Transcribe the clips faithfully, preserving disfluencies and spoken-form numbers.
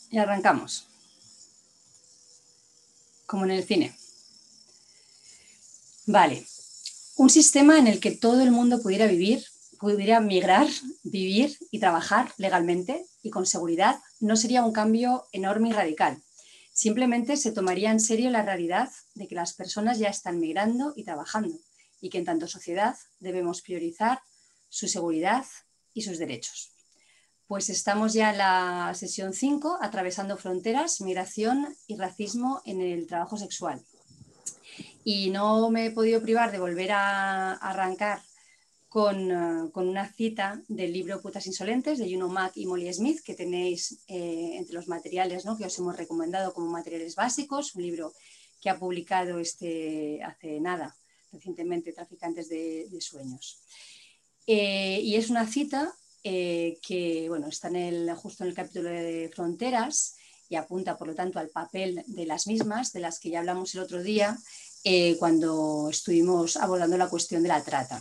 Y arrancamos. Como en el cine. Vale. Un sistema en el que todo el mundo pudiera vivir, pudiera migrar, vivir y trabajar legalmente y con seguridad, no sería un cambio enorme y radical. Simplemente se tomaría en serio la realidad de que las personas ya están migrando y trabajando y que en tanto sociedad debemos priorizar su seguridad y sus derechos. Pues estamos ya en la sesión cinco, atravesando fronteras, migración y racismo en el trabajo sexual. Y no me he podido privar de volver a arrancar con, uh, con una cita del libro Putas Insolentes de Juno Mack y Molly Smith, que tenéis eh, entre los materiales, ¿no?, que os hemos recomendado como materiales básicos, un libro que ha publicado este, hace nada, recientemente, Traficantes de, de Sueños. Eh, y es una cita eh, que bueno, está en el, justo en el capítulo de fronteras y apunta, por lo tanto, al papel de las mismas, de las que ya hablamos el otro día, eh, cuando estuvimos abordando la cuestión de la trata.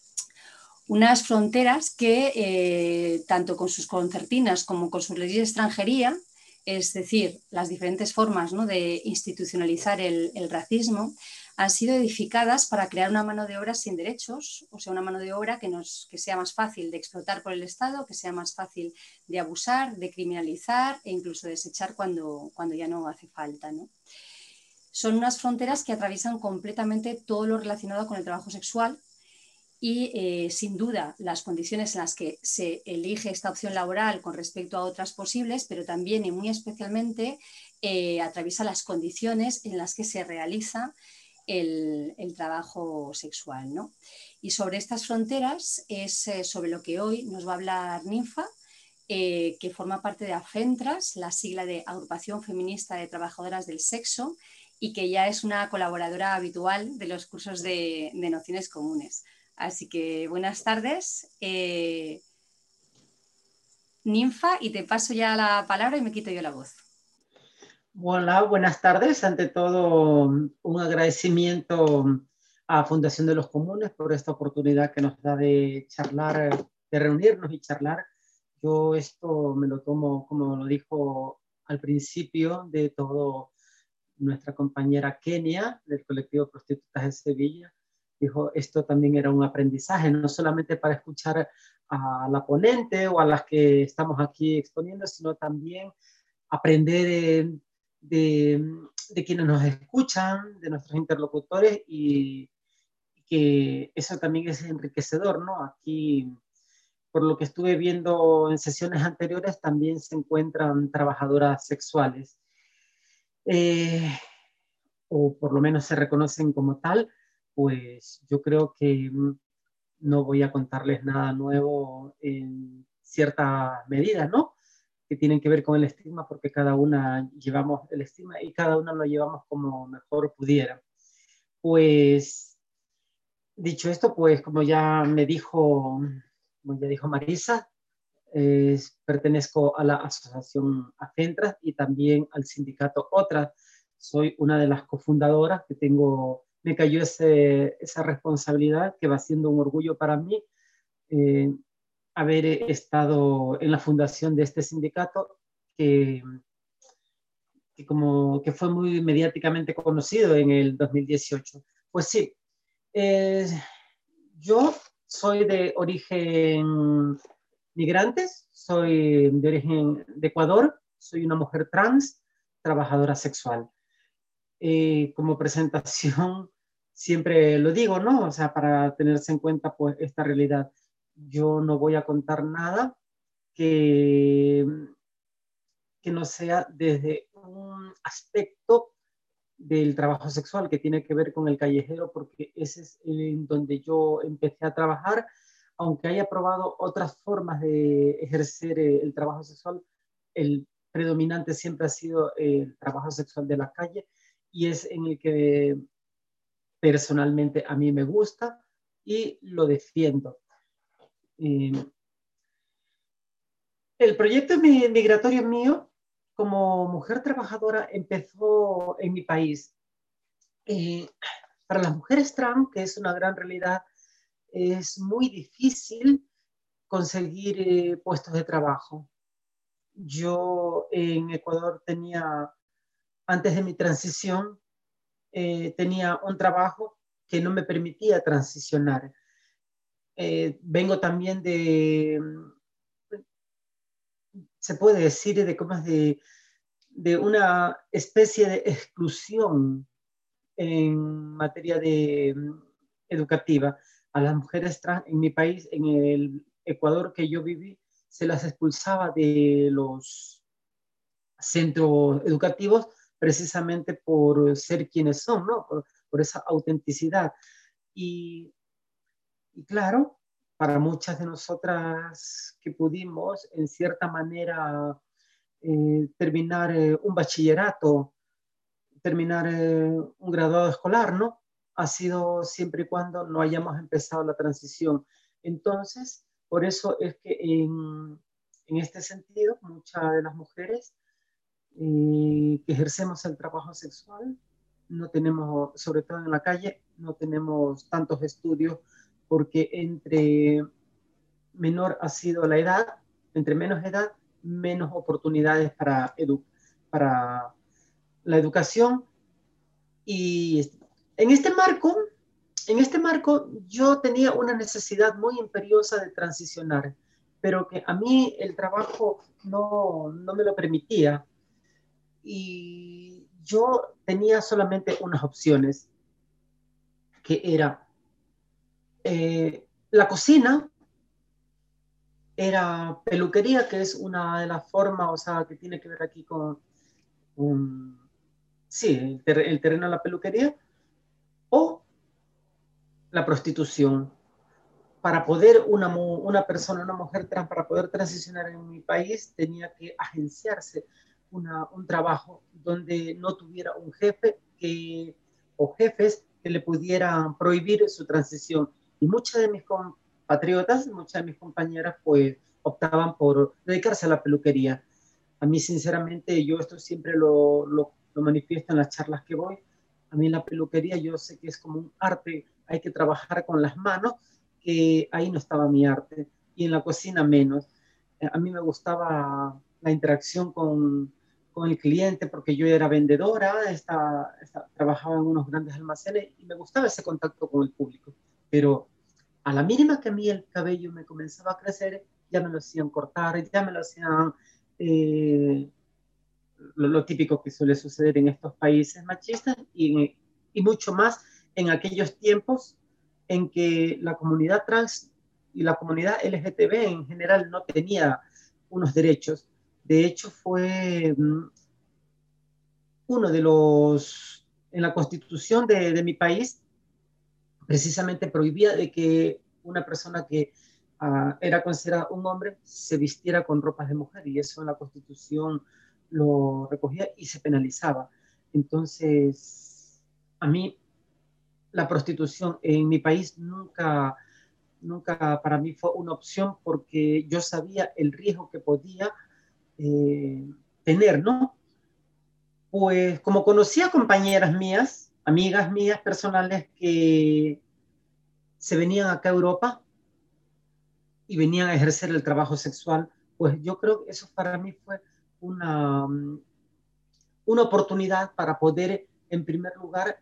Unas fronteras que, eh, tanto con sus concertinas como con sus leyes de extranjería, es decir, las diferentes formas, ¿no?, de institucionalizar el, el racismo, han sido edificadas para crear una mano de obra sin derechos, o sea, una mano de obra que, nos, que sea más fácil de explotar por el Estado, que sea más fácil de abusar, de criminalizar e incluso desechar cuando, cuando ya no hace falta, ¿no? Son unas fronteras que atraviesan completamente todo lo relacionado con el trabajo sexual y, eh, sin duda, las condiciones en las que se elige esta opción laboral con respecto a otras posibles, pero también y muy especialmente eh, atraviesa las condiciones en las que se realiza el, el trabajo sexual, ¿no? Y sobre estas fronteras es eh, sobre lo que hoy nos va a hablar Ninfa, eh, que forma parte de AFENTRAS, la sigla de Agrupación Feminista de Trabajadoras del Sexo, y que ya es una colaboradora habitual de los cursos de, de nociones comunes. Así que buenas tardes, eh, Ninfa, y te paso ya la palabra y me quito yo la voz. Hola, buenas tardes. Ante todo, un agradecimiento a Fundación de los Comunes por esta oportunidad que nos da de charlar, de reunirnos y charlar. Yo esto me lo tomo, como lo dijo al principio de todo nuestra compañera Kenia, del colectivo Prostitutas en Sevilla, dijo, esto también era un aprendizaje, no solamente para escuchar a la ponente o a las que estamos aquí exponiendo, sino también aprender de, de, de quienes nos escuchan, de nuestros interlocutores, y que eso también es enriquecedor, ¿no? Aquí, por lo que estuve viendo en sesiones anteriores, también se encuentran trabajadoras sexuales. Eh, o por lo menos se reconocen como tal, pues yo creo que no voy a contarles nada nuevo en cierta medida, ¿no? Que tienen que ver con el estigma, porque cada una llevamos el estigma y cada una lo llevamos como mejor pudiera. Pues, dicho esto, pues como ya me dijo, como ya dijo Marisa, eh, pertenezco a la asociación AFENTRAS y también al sindicato OTRAS. Soy una de las cofundadoras que tengo, me cayó ese, esa responsabilidad que va siendo un orgullo para mí, eh, haber estado en la fundación de este sindicato que, que, como, que fue muy mediáticamente conocido en el dos mil dieciocho. Pues sí, eh, yo soy de origen migrantes, soy de origen de Ecuador, soy una mujer trans, trabajadora sexual. Eh, como presentación, siempre lo digo, ¿no? O sea, para tenerse en cuenta pues esta realidad. Yo no voy a contar nada que, que no sea desde un aspecto del trabajo sexual que tiene que ver con el callejero, porque ese es en donde yo empecé a trabajar, aunque haya probado otras formas de ejercer el trabajo sexual, el predominante siempre ha sido el trabajo sexual de la calle, y es en el que personalmente a mí me gusta y lo defiendo. Eh, el proyecto migratorio mío como mujer trabajadora empezó en mi país. Eh, para las mujeres trans, que es una gran realidad, es muy difícil conseguir eh, puestos de trabajo. yo en Ecuador tenía, antes de mi transición, eh, tenía un trabajo que no me permitía transicionar. Eh, vengo también de, se puede decir, de cómo es de, de una especie de exclusión en materia de mm, educativa. A las mujeres trans en mi país, en el Ecuador que yo viví, se las expulsaba de los centros educativos precisamente por ser quienes son, ¿no? Por, por esa autenticidad. Y, y claro, para muchas de nosotras que pudimos, en cierta manera, eh, terminar eh, un bachillerato, terminar eh, un graduado escolar, ¿no? Ha sido siempre y cuando no hayamos empezado la transición. Entonces, por eso es que en, en este sentido, muchas de las mujeres eh, que ejercemos el trabajo sexual, no tenemos, sobre todo en la calle, no tenemos tantos estudios porque entre menor ha sido la edad, entre menos edad, menos oportunidades para, edu para la educación. Y en este marco, en este marco yo tenía una necesidad muy imperiosa de transicionar, pero que a mí el trabajo no, no me lo permitía. Y yo tenía solamente unas opciones, que era eh, la cocina, era peluquería, que es una de las formas, o sea, que tiene que ver aquí con, un, sí, el, ter el terreno de la peluquería, o la prostitución. Para poder una, una persona, una mujer trans, para poder transicionar en mi país, tenía que agenciarse una, un trabajo donde no tuviera un jefe que, o jefes que le pudieran prohibir su transición. Y muchas de mis compatriotas, muchas de mis compañeras, pues optaban por dedicarse a la peluquería. A mí, sinceramente, yo esto siempre lo, lo, lo manifiesto en las charlas que voy. A mí la peluquería, yo sé que es como un arte, hay que trabajar con las manos, que ahí no estaba mi arte, y en la cocina menos. Eh, A mí me gustaba la interacción con, con el cliente porque yo era vendedora, estaba, estaba, trabajaba en unos grandes almacenes y me gustaba ese contacto con el público. Pero a la mínima que a mí el cabello me comenzaba a crecer, ya me lo hacían cortar, ya me lo hacían eh, lo, lo, típico que suele suceder en estos países machistas y, y mucho más en aquellos tiempos en que la comunidad trans y la comunidad L G T B en general no tenía unos derechos. De hecho, fue um, uno de los, en la constitución de, de mi país, precisamente prohibía de que una persona que uh, era considerada un hombre se vistiera con ropas de mujer, y eso en la constitución lo recogía y se penalizaba. Entonces, a mí la prostitución en mi país nunca, nunca para mí fue una opción porque yo sabía el riesgo que podía eh, tener, ¿no? Pues como conocía compañeras mías, amigas mías personales que se venían acá a Europa y venían a ejercer el trabajo sexual, pues yo creo que eso para mí fue una, una oportunidad para poder, en primer lugar,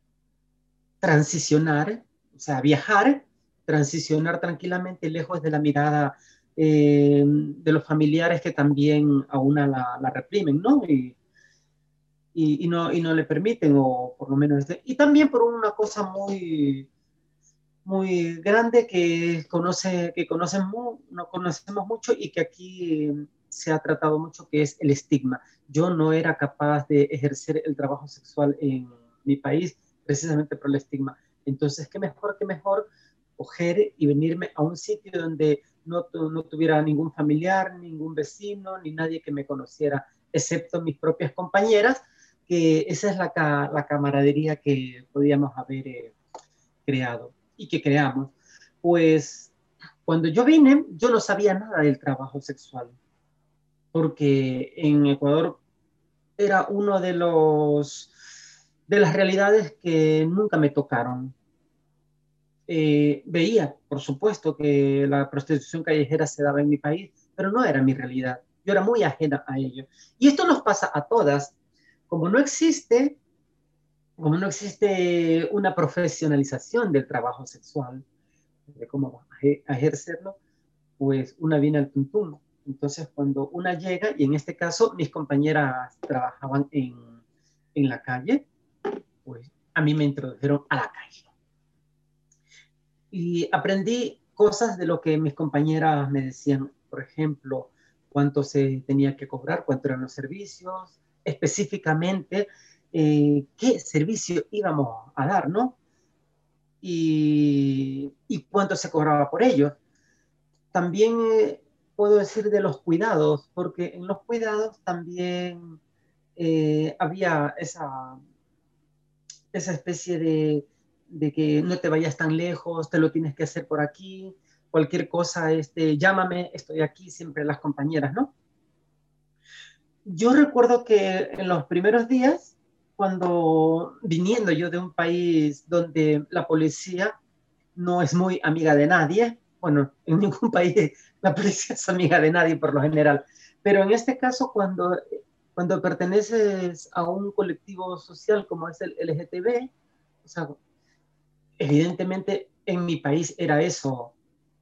transicionar, o sea, viajar, transicionar tranquilamente lejos de la mirada eh, de los familiares que también a una la, la reprimen, ¿no? Y, y, y, no, y no le permiten, o por lo menos... Y también por una cosa muy, muy grande que, conoce, que conocemos, no conocemos mucho y que aquí se ha tratado mucho, que es el estigma. Yo no era capaz de ejercer el trabajo sexual en mi país precisamente por el estigma. Entonces, qué mejor, qué mejor coger y venirme a un sitio donde no, no tuviera ningún familiar, ningún vecino, ni nadie que me conociera, excepto mis propias compañeras, que esa es la, la camaradería que podíamos haber eh, creado y que creamos. Pues cuando yo vine, yo no sabía nada del trabajo sexual, porque en Ecuador era uno de los de las realidades que nunca me tocaron. Eh, veía, por supuesto, que la prostitución callejera se daba en mi país, pero no era mi realidad. yo era muy ajena a ello. Y esto nos pasa a todas. Como no existe, como no existe una profesionalización del trabajo sexual, de cómo ejercerlo, pues una viene al tuntum. Entonces, cuando una llega, y en este caso mis compañeras trabajaban en, en la calle, pues a mí me introdujeron a la calle. Y aprendí cosas de lo que mis compañeras me decían, por ejemplo, cuánto se tenía que cobrar, cuánto eran los servicios, específicamente eh, qué servicio íbamos a dar, ¿no? Y, y cuánto se cobraba por ellos. También eh, puedo decir de los cuidados, porque en los cuidados también eh, había esa, esa especie de, de que no te vayas tan lejos, te lo tienes que hacer por aquí, cualquier cosa, este, llámame, estoy aquí, siempre las compañeras, ¿no? Yo recuerdo que en los primeros días, cuando viniendo yo de un país donde la policía no es muy amiga de nadie, bueno, en ningún país la policía es amiga de nadie por lo general, pero en este caso cuando, cuando perteneces a un colectivo social como es el L G T B, o sea, evidentemente en mi país era eso.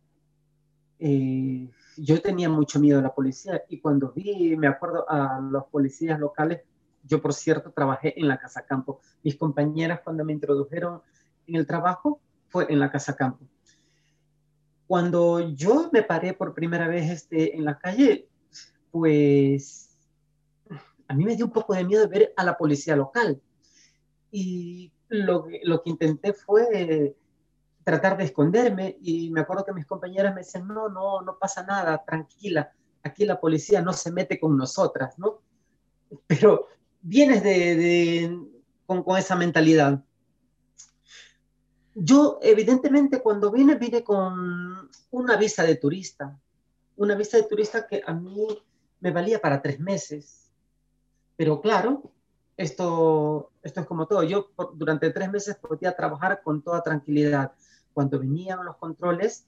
Eh, yo tenía mucho miedo a la policía y cuando vi, me acuerdo a los policías locales, yo por cierto trabajé en la Casa Campo. Mis compañeras cuando me introdujeron en el trabajo fue en la Casa Campo. Cuando yo me paré por primera vez este, en la calle, pues a mí me dio un poco de miedo ver a la policía local. Y lo, lo que intenté fue tratar de esconderme y me acuerdo que mis compañeras me decían, no, no, no pasa nada, tranquila, aquí la policía no se mete con nosotras, ¿no? Pero vienes de, de con, con, esa mentalidad. Yo, evidentemente, cuando vine, vine con una visa de turista, una visa de turista que a mí me valía para tres meses. Pero claro, esto, esto es como todo. Yo por, durante tres meses podía trabajar con toda tranquilidad. Cuando venían los controles,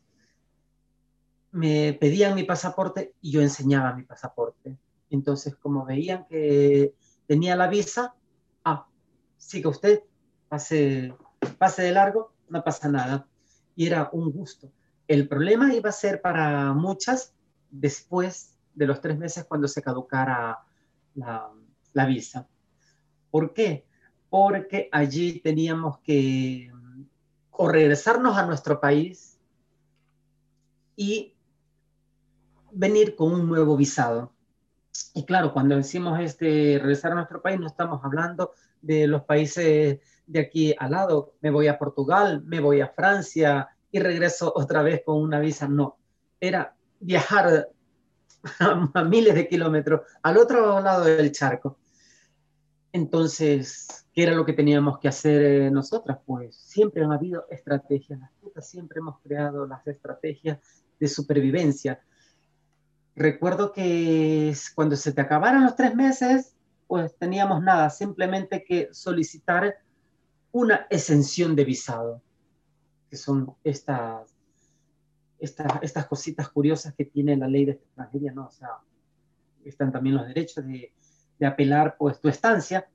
me pedían mi pasaporte y yo enseñaba mi pasaporte. Entonces, como veían que tenía la visa, ah, siga usted, pase, pase de largo, no pasa nada. Y era un gusto. El problema iba a ser para muchas después de los tres meses cuando se caducara la, la visa. ¿Por qué? Porque allí teníamos que o regresarnos a nuestro país y venir con un nuevo visado. Y claro, cuando decimos este, regresar a nuestro país, no estamos hablando de los países de aquí al lado. Me voy a Portugal, me voy a Francia y regreso otra vez con una visa. No, era viajar a, a miles de kilómetros al otro lado del charco. Entonces, ¿qué era lo que teníamos que hacer eh, nosotras? Pues siempre han habido estrategias. Las putas siempre hemos creado las estrategias de supervivencia. Recuerdo que cuando se te acabaran los tres meses, pues teníamos nada, simplemente que solicitar una exención de visado, que son estas, estas, estas cositas curiosas que tiene la ley de extranjería, ¿no? O sea, están también los derechos de, de apelar pues tu estancia.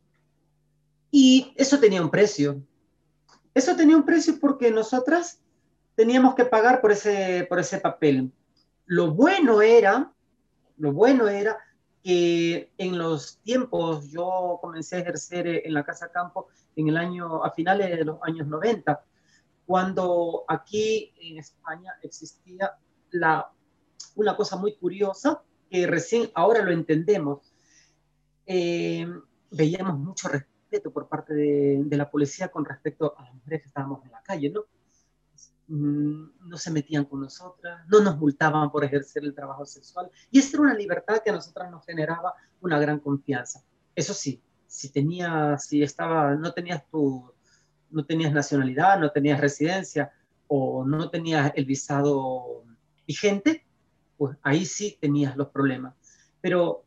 Y eso tenía un precio. Eso tenía un precio porque nosotras teníamos que pagar por ese, por ese papel. Lo bueno era, lo bueno era que en los tiempos, yo comencé a ejercer en la Casa Campo en el año, a finales de los años noventa, cuando aquí en España existía la, una cosa muy curiosa que recién ahora lo entendemos. Eh, veíamos mucho respeto por parte de, de la policía con respecto a las mujeres que estábamos en la calle, ¿no? No se metían con nosotras, no nos multaban por ejercer el trabajo sexual, y esa era una libertad que a nosotras nos generaba una gran confianza. Eso sí, si tenías, si estaba, no tenías tu, no tenías nacionalidad, no tenías residencia o no tenías el visado vigente, pues ahí sí tenías los problemas. Pero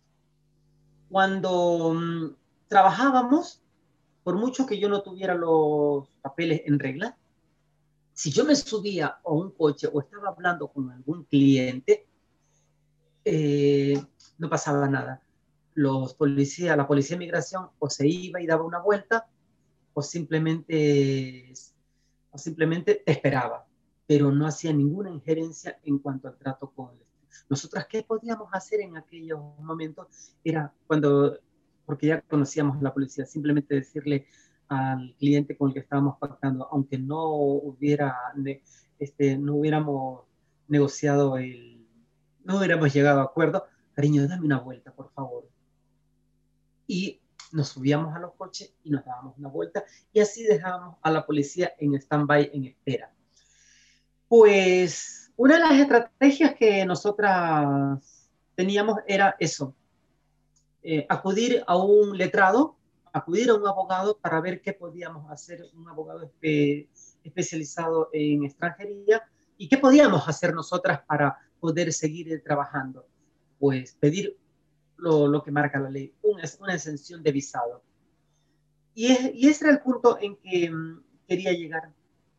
cuando mmm, trabajábamos, por mucho que yo no tuviera los papeles en regla, si yo me subía a un coche o estaba hablando con algún cliente, eh, no pasaba nada. Los policías, la policía de migración o se iba y daba una vuelta o simplemente, o simplemente esperaba, pero no hacía ninguna injerencia en cuanto al trato con él. Nosotras, ¿qué podíamos hacer en aquellos momentos? Era cuando, porque ya conocíamos a la policía, simplemente decirle al cliente con el que estábamos pactando, aunque no hubiera, este, no hubiéramos negociado el, no hubiéramos llegado a acuerdo, cariño, dame una vuelta, por favor. Y nos subíamos a los coches y nos dábamos una vuelta y así dejábamos a la policía en stand-by, en espera. Pues una de las estrategias que nosotras teníamos era eso, eh, acudir a un letrado, acudir a un abogado para ver qué podíamos hacer, un abogado espe especializado en extranjería, y qué podíamos hacer nosotras para poder seguir trabajando. Pues pedir lo, lo que marca la ley, una, una exención de visado. Y, es, y ese era el punto en que um, quería llegar.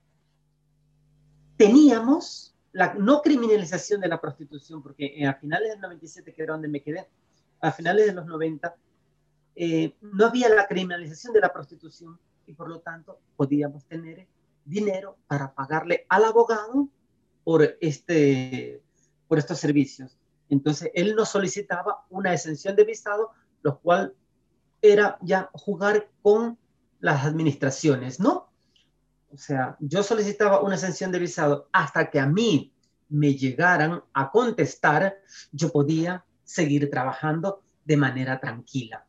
Teníamos la no criminalización de la prostitución, porque a finales del noventa y siete, que era donde me quedé, a finales de los noventa, eh, no había la criminalización de la prostitución y por lo tanto podíamos tener dinero para pagarle al abogado por, este, por estos servicios. Entonces él nos solicitaba una exención de visado, lo cual era ya jugar con las administraciones, ¿no? O sea, yo solicitaba una exención de visado hasta que a mí me llegaran a contestar, yo podía seguir trabajando de manera tranquila.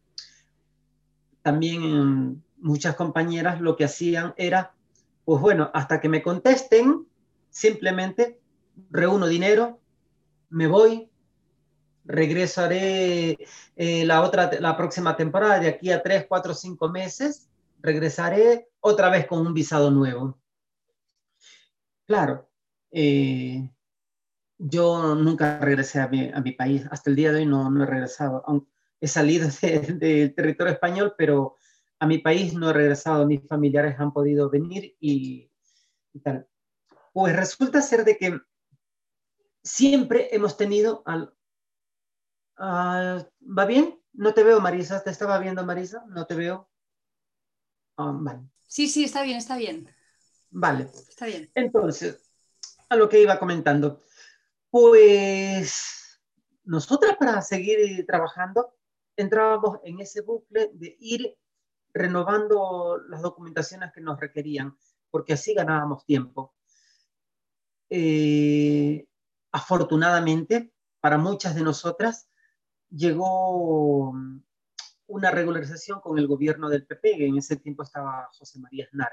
También muchas compañeras lo que hacían era, pues bueno, hasta que me contesten, simplemente reúno dinero, me voy, regresaré eh, la, otra, la próxima temporada, de aquí a tres, cuatro, cinco meses, regresaré otra vez con un visado nuevo. Claro, eh, yo nunca regresé a mi, a mi país, hasta el día de hoy no, no he regresado. He salido del de territorio español, pero a mi país no he regresado, mis familiares han podido venir y, y tal. Pues resulta ser de que siempre hemos tenido al, Uh, ¿va bien? No te veo, Marisa. ¿Te estaba viendo, Marisa? No te veo. Oh, vale. Sí, sí, está bien, está bien. Vale. Está bien. Entonces, a lo que iba comentando. Pues nosotras, para seguir trabajando, entrábamos en ese bucle de ir renovando las documentaciones que nos requerían, porque así ganábamos tiempo. Eh, afortunadamente, para muchas de nosotras, llegó una regularización con el gobierno del P P, que en ese tiempo estaba José María Aznar,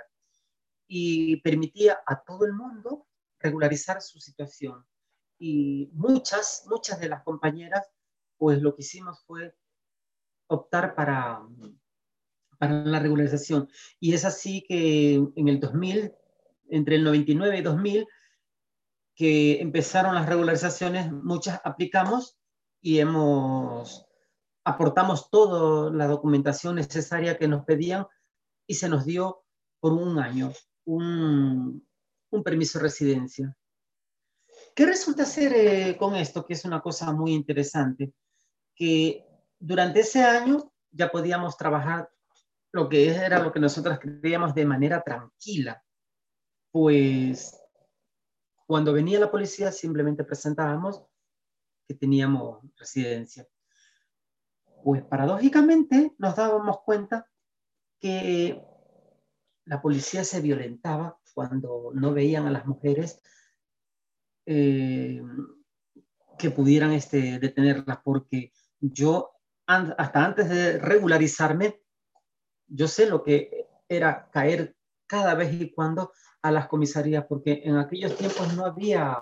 y permitía a todo el mundo regularizar su situación. Y muchas, muchas de las compañeras, pues lo que hicimos fue optar para, para la regularización. Y es así que en el dos mil, entre el noventa y nueve y dos mil, que empezaron las regularizaciones, muchas aplicamos y hemos aportamos toda la documentación necesaria que nos pedían y se nos dio por un año un, un permiso de residencia. ¿Qué resulta ser eh, con esto? Que es una cosa muy interesante, que durante ese año ya podíamos trabajar lo que era lo que nosotros creíamos de manera tranquila. Pues cuando venía la policía simplemente presentábamos que teníamos residencia. Pues paradójicamente nos dábamos cuenta que la policía se violentaba cuando no veían a las mujeres eh, que pudieran este, detenerlas, porque yo an hasta antes de regularizarme, yo sé lo que era caer cada vez y cuando a las comisarías, porque en aquellos tiempos no había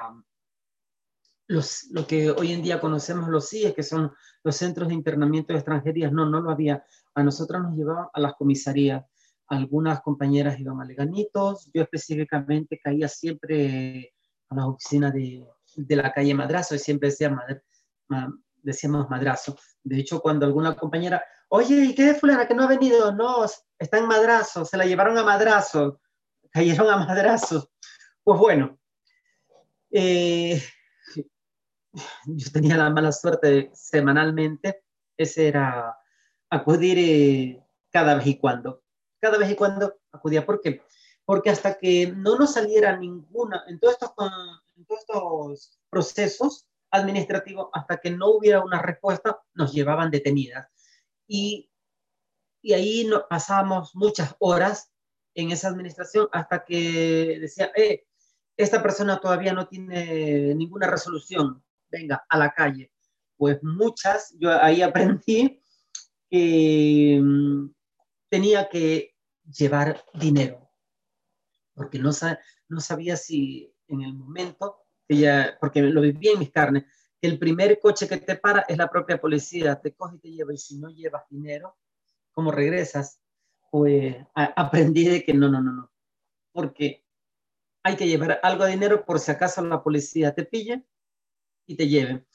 los, lo que hoy en día conocemos los C I E, que son los centros de internamiento de extranjerías. No, no lo había. A nosotros nos llevaban a las comisarías. Algunas compañeras iban a Leganitos, yo específicamente caía siempre a las oficinas de, de la calle Madrazo y siempre decía madre, ma, decíamos Madrazo. De hecho, cuando alguna compañera, oye, ¿y qué de fulana que no ha venido? No, está en Madrazo, se la llevaron a Madrazo, cayeron a Madrazo. Pues bueno, eh, yo tenía la mala suerte de, semanalmente, ese era acudir eh, cada vez y cuando. Cada vez y cuando acudía. ¿Por qué? Porque hasta que no nos saliera ninguna, en todos estos, en todos estos procesos administrativos, hasta que no hubiera una respuesta, nos llevaban detenidas. Y, y ahí no, pasábamos muchas horas en esa administración hasta que decía, eh, esta persona todavía no tiene ninguna resolución, venga, a la calle. Pues muchas, yo ahí aprendí que mm, tenía que llevar dinero, porque no, sa no sabía si en el momento, que ya, porque lo vivía en mis carnes, que el primer coche que te para es la propia policía, te coge y te lleva, y si no llevas dinero, ¿cómo regresas? Pues a aprendí de que no, no, no, no, porque hay que llevar algo de dinero por si acaso la policía te pilla y te lleven.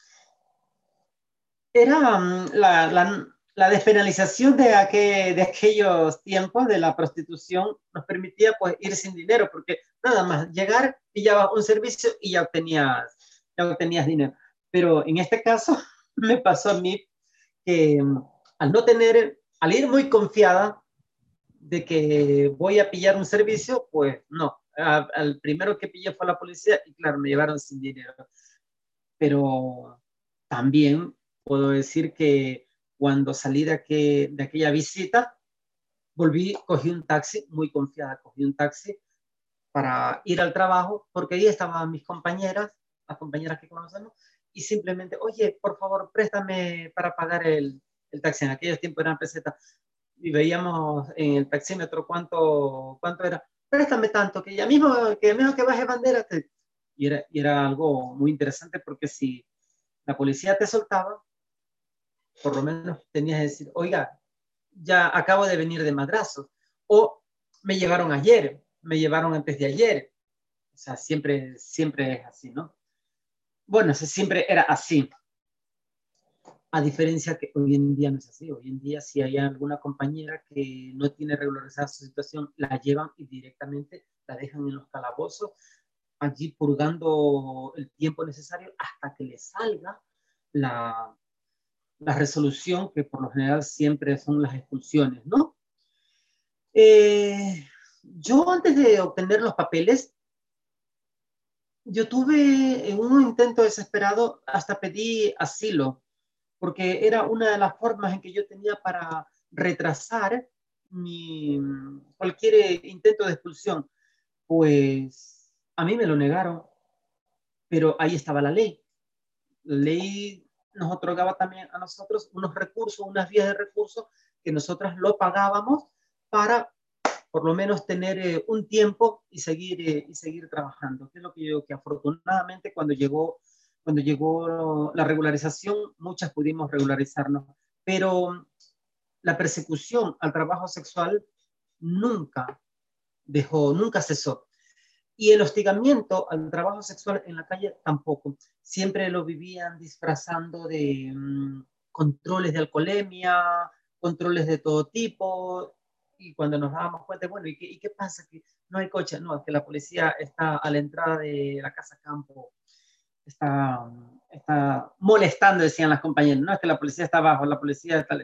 Era um, la, la, la, despenalización de, aquel, de aquellos tiempos de la prostitución nos permitía pues ir sin dinero, porque nada más llegar, pillabas un servicio y ya obtenías, ya obtenías dinero. Pero en este caso me pasó a mí que um, al no tener, al ir muy confiada de que voy a pillar un servicio, pues no. A, al primero que pillé fue la policía y claro, me llevaron sin dinero. Pero también puedo decir que cuando salí de, aquel, de aquella visita, volví, cogí un taxi, muy confiada, cogí un taxi para ir al trabajo, porque ahí estaban mis compañeras, las compañeras que conocemos, y simplemente, oye, por favor, préstame para pagar el, el taxi. En aquellos tiempos eran pesetas, y veíamos en el taxímetro cuánto, cuánto era. Préstame tanto, que ya mismo que, mismo que baje bandera, te... y, era, y era algo muy interesante porque si la policía te soltaba, por lo menos tenías que decir, oiga, ya acabo de venir de madrazos, o me llevaron ayer, me llevaron antes de ayer. O sea, siempre, siempre es así, ¿no? Bueno, siempre era así. A diferencia que hoy en día no es así. Hoy en día, si hay alguna compañera que no tiene regularizada su situación, la llevan y directamente la dejan en los calabozos, allí purgando el tiempo necesario hasta que le salga la, la resolución, que por lo general siempre son las expulsiones, ¿no? Eh, yo antes de obtener los papeles, yo tuve en un intento desesperado, hasta pedí asilo, porque era una de las formas en que yo tenía para retrasar mi, cualquier intento de expulsión. Pues a mí me lo negaron, pero ahí estaba la ley. La ley nos otorgaba también a nosotros unos recursos, unas vías de recursos que nosotras lo pagábamos para por lo menos tener eh, un tiempo y seguir, eh, y seguir trabajando. Que es lo que yo digo, que afortunadamente cuando llegó, cuando llegó la regularización, muchas pudimos regularizarnos, pero la persecución al trabajo sexual nunca dejó, nunca cesó. Y el hostigamiento al trabajo sexual en la calle tampoco. Siempre lo vivían disfrazando de mmm, controles de alcoholemia, controles de todo tipo. Y cuando nos dábamos cuenta, bueno, ¿y qué, y qué pasa? Que no hay coche. No, es que la policía está a la entrada de la casa campo, está, está molestando, decían las compañeras. No, es que la policía está abajo, la policía está...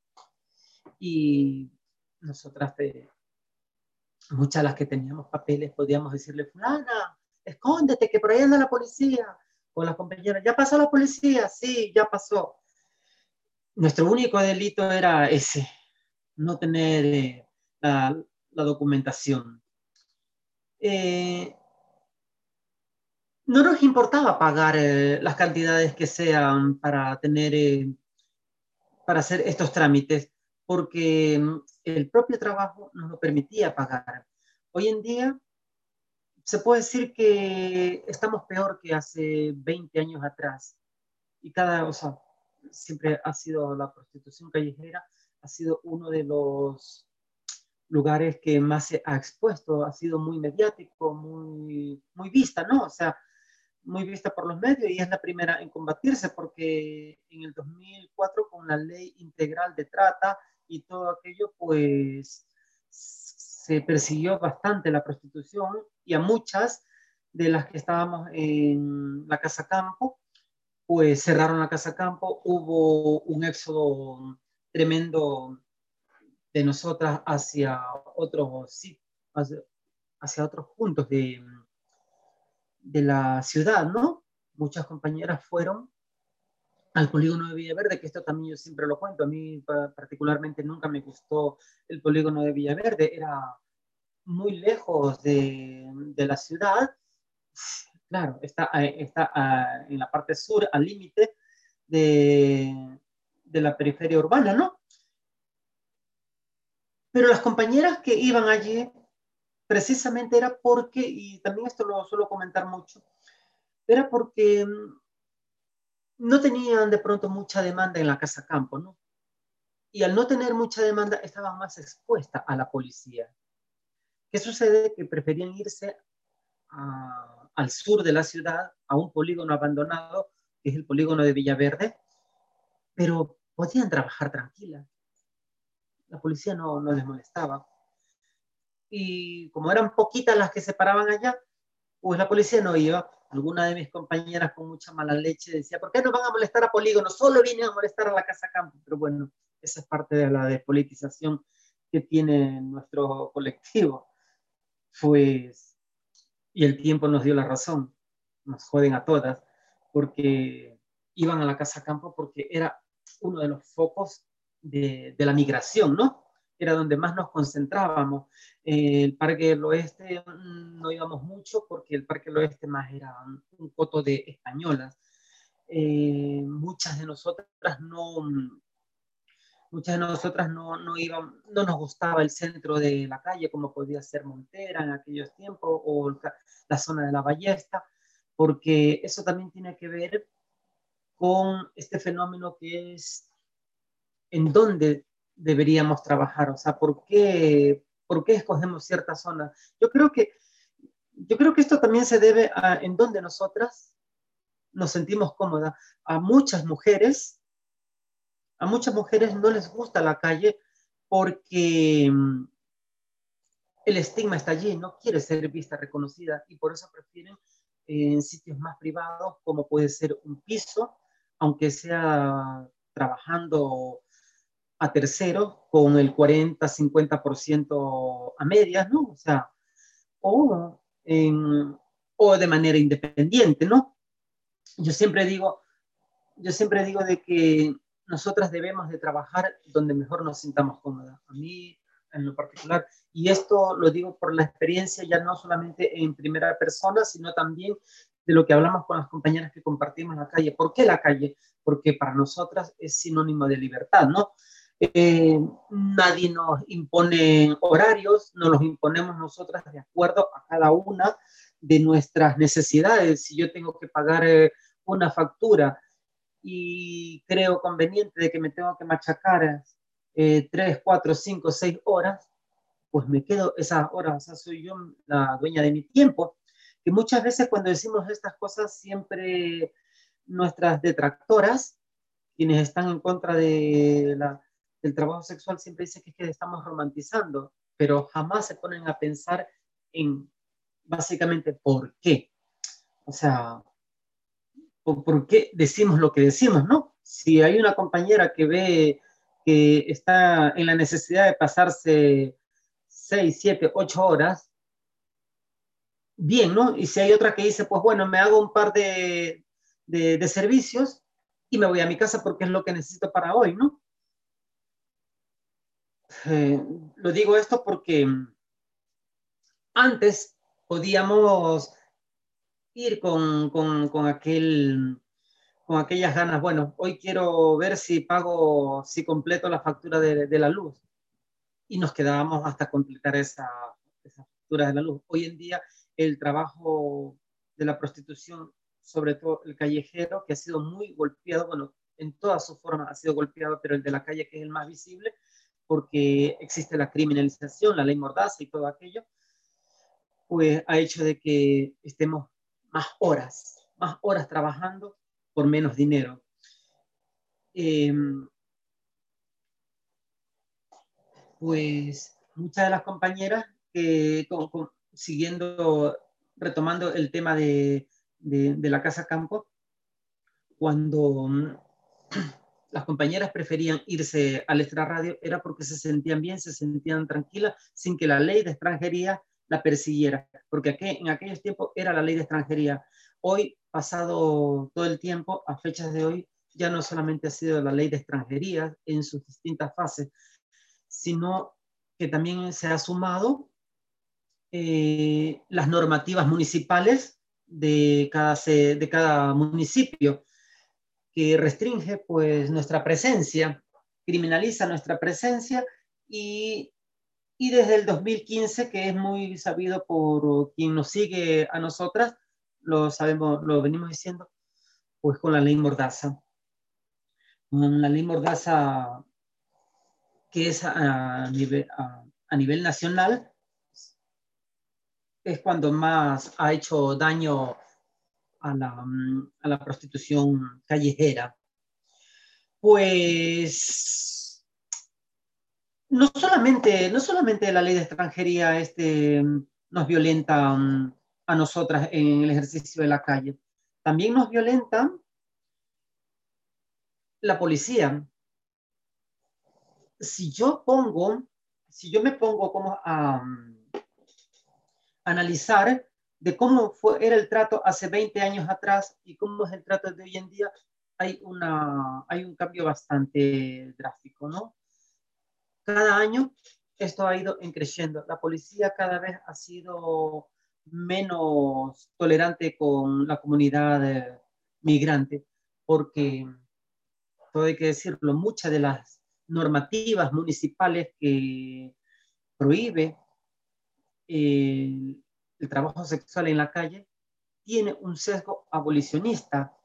Y nosotras te, muchas de las que teníamos papeles podíamos decirle, fulana, escóndete, que por ahí anda la policía. O las compañeras, ¿ya pasó la policía? Sí, ya pasó. Nuestro único delito era ese, no tener eh, la, la, documentación. Eh, no nos importaba pagar eh, las cantidades que sean para tener, eh, para hacer estos trámites, porque el propio trabajo nos lo permitía pagar. Hoy en día, se puede decir que estamos peor que hace veinte años atrás. Y cada, o sea, siempre ha sido la prostitución callejera, ha sido uno de los lugares que más se ha expuesto, ha sido muy mediático, muy, muy vista, ¿no? O sea, muy vista por los medios y es la primera en combatirse porque en el dos mil cuatro con la ley integral de trata y todo aquello, pues se persiguió bastante la prostitución y a muchas de las que estábamos en la Casa Campo, pues cerraron la Casa Campo, hubo un éxodo tremendo de nosotras hacia otros sí, hacia, hacia otros puntos de, de la ciudad, ¿no? Muchas compañeras fueron al polígono de Villaverde, que esto también yo siempre lo cuento, a mí particularmente nunca me gustó el polígono de Villaverde, era muy lejos de, de la ciudad, claro, está, está en la parte sur, al límite de, de la periferia urbana, ¿no? Pero las compañeras que iban allí, precisamente era porque, y también esto lo suelo comentar mucho, era porque no tenían de pronto mucha demanda en la Casa Campo, ¿no? Y al no tener mucha demanda, estaban más expuestas a la policía. ¿Qué sucede? Que preferían irse a, al sur de la ciudad, a un polígono abandonado, que es el polígono de Villaverde, pero podían trabajar tranquilas. La policía no, no les molestaba. Y como eran poquitas las que se paraban allá, pues la policía no iba. Alguna de mis compañeras con mucha mala leche decía, ¿por qué no van a molestar a polígono? Solo vienen a molestar a la Casa Campo. Pero bueno, esa es parte de la despolitización que tiene nuestro colectivo. Pues, y el tiempo nos dio la razón. Nos joden a todas, porque iban a la Casa Campo porque era uno de los focos de, de la migración, ¿no? Era donde más nos concentrábamos. Eh, el Parque del Oeste mmm, no íbamos mucho porque el Parque del Oeste más era un coto de españolas. Eh, muchas de nosotras no, muchas de nosotras no, no, iban, no nos gustaba el centro de la calle, como podía ser Montera en aquellos tiempos, o la zona de la Ballesta, porque eso también tiene que ver con este fenómeno que es en dónde deberíamos trabajar, o sea, ¿por qué, por qué escogemos ciertas zonas? Yo creo que, yo creo que esto también se debe a en dónde nosotras nos sentimos cómodas. A muchas mujeres, a muchas mujeres no les gusta la calle porque el estigma está allí, no quiere ser vista, reconocida, y por eso prefieren eh, en sitios más privados, como puede ser un piso, aunque sea trabajando a terceros, con el cuarenta, cincuenta por ciento a medias, ¿no? O sea, o, en, o de manera independiente, ¿no? Yo siempre digo, yo siempre digo de que nosotras debemos de trabajar donde mejor nos sintamos cómodas. A mí, en lo particular, y esto lo digo por la experiencia ya no solamente en primera persona, sino también de lo que hablamos con las compañeras que compartimos la calle. ¿Por qué la calle? Porque para nosotras es sinónimo de libertad, ¿no? Eh, nadie nos impone horarios, nos los imponemos nosotras de acuerdo a cada una de nuestras necesidades. Si yo tengo que pagar eh, una factura y creo conveniente de que me tengo que machacar eh, tres, cuatro, cinco, seis horas, pues me quedo esas horas, o sea, soy yo la dueña de mi tiempo. Que muchas veces cuando decimos estas cosas, siempre nuestras detractoras, quienes están en contra de la, del trabajo sexual, siempre dicen que es que estamos romantizando, pero jamás se ponen a pensar en básicamente por qué. O sea, o por qué decimos lo que decimos, ¿no? Si hay una compañera que ve que está en la necesidad de pasarse seis, siete, ocho horas, bien, ¿no? Y si hay otra que dice, pues bueno, me hago un par de, de, de servicios y me voy a mi casa porque es lo que necesito para hoy, ¿no? Eh, lo digo esto porque antes podíamos ir con, con, con aquel con aquellas ganas, bueno, hoy quiero ver si pago, si completo la factura de, de la luz. Y nos quedábamos hasta completar esa, esa factura de la luz. Hoy en día el trabajo de la prostitución, sobre todo el callejero, que ha sido muy golpeado, bueno, en todas sus formas ha sido golpeado, pero el de la calle que es el más visible, porque existe la criminalización, la ley Mordaza y todo aquello, pues ha hecho de que estemos más horas, más horas trabajando por menos dinero. Eh, pues muchas de las compañeras, eh, con, con, siguiendo, retomando el tema de, de, de la Casa Campo, cuando las compañeras preferían irse al extrarradio era porque se sentían bien, se sentían tranquilas, sin que la ley de extranjería la persiguiera, porque aquí, en aquellos tiempos era la ley de extranjería. Hoy, pasado todo el tiempo, a fechas de hoy, ya no solamente ha sido la ley de extranjería en sus distintas fases, sino que también se ha sumado eh, las normativas municipales de cada, de cada municipio, que restringe pues nuestra presencia, criminaliza nuestra presencia y, y desde el dos mil quince, que es muy sabido por quien nos sigue a nosotras, lo sabemos, lo venimos diciendo, pues con la ley Mordaza. Con la ley Mordaza, que es a nivel, a, a nivel nacional, es cuando más ha hecho daño a la, a la prostitución callejera. Pues no solamente, no solamente la ley de extranjería este, nos violenta um, a nosotras en el ejercicio de la calle, también nos violenta la policía. Si yo pongo, si yo me pongo como a um, analizar de cómo fue, era el trato hace veinte años atrás y cómo es el trato de hoy en día, hay, una, hay un cambio bastante drástico, ¿no? Cada año esto ha ido creciendo. La policía cada vez ha sido menos tolerante con la comunidad eh, migrante, porque, todo hay que decirlo, muchas de las normativas municipales que prohíbe eh, el trabajo sexual en la calle tiene un sesgo abolicionista.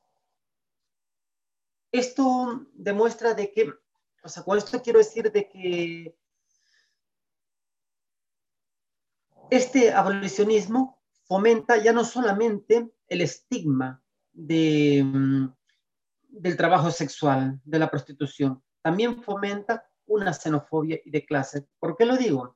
Esto demuestra de que, o sea, con esto quiero decir de que este abolicionismo fomenta ya no solamente el estigma de, del trabajo sexual, de la prostitución, también fomenta una xenofobia y de clase. ¿Por qué lo digo?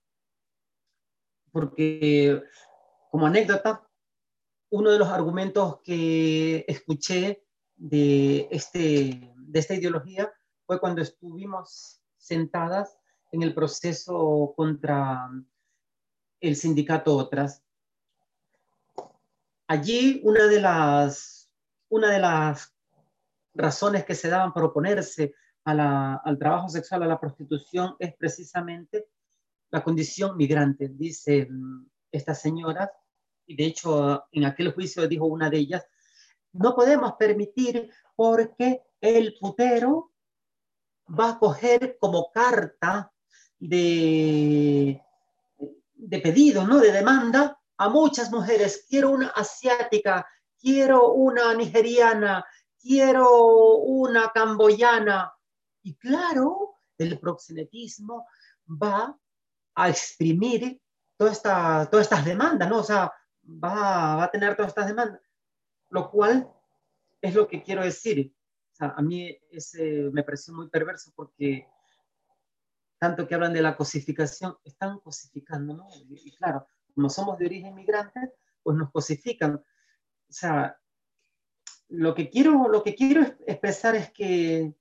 Porque, como anécdota, uno de los argumentos que escuché de, este, de esta ideología fue cuando estuvimos sentadas en el proceso contra el sindicato Otras. Allí una de las, una de las razones que se daban para oponerse a la, al trabajo sexual, a la prostitución, es precisamente la condición migrante, dice esta señora, y de hecho en aquel juicio dijo una de ellas, no podemos permitir porque el putero va a coger como carta de, de pedido, ¿no? De demanda a muchas mujeres. Quiero una asiática, quiero una nigeriana, quiero una camboyana. Y claro, el proxenetismo va a exprimir toda esta, todas estas demandas, ¿no? O sea, va, va a tener todas estas demandas, lo cual es lo que quiero decir. O sea, a mí ese me pareció muy perverso porque tanto que hablan de la cosificación, están cosificando, ¿no? Y, y claro, como somos de origen migrante, pues nos cosifican. O sea, lo que quiero, lo que quiero expresar es que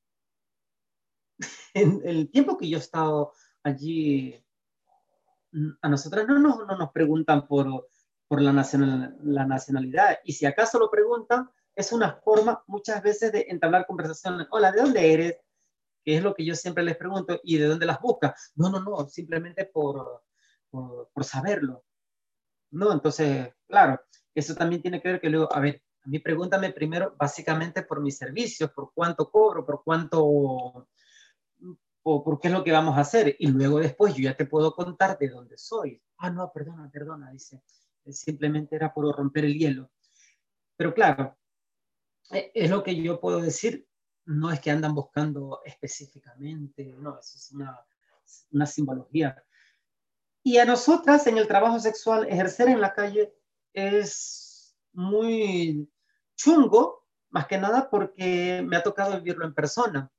en el tiempo que yo he estado allí, a nosotras no nos, no nos preguntan por, por la, nacional, la nacionalidad, y si acaso lo preguntan, es una forma muchas veces de entablar conversaciones. Hola, ¿de dónde eres? Que es lo que yo siempre les pregunto, ¿y de dónde las buscas? No, no, no, simplemente por, por, por saberlo. No, entonces, claro, eso también tiene que ver que luego, a ver, a mí pregúntame primero básicamente por mis servicios, por cuánto cobro, por cuánto, o por qué es lo que vamos a hacer, y luego después yo ya te puedo contar de dónde soy. Ah, no, perdona, perdona, dice, simplemente era por romper el hielo. Pero claro, es lo que yo puedo decir, no es que andan buscando específicamente, no, eso es una, una simbología. Y a nosotras en el trabajo sexual, ejercer en la calle es muy chungo, más que nada porque me ha tocado vivirlo en persona.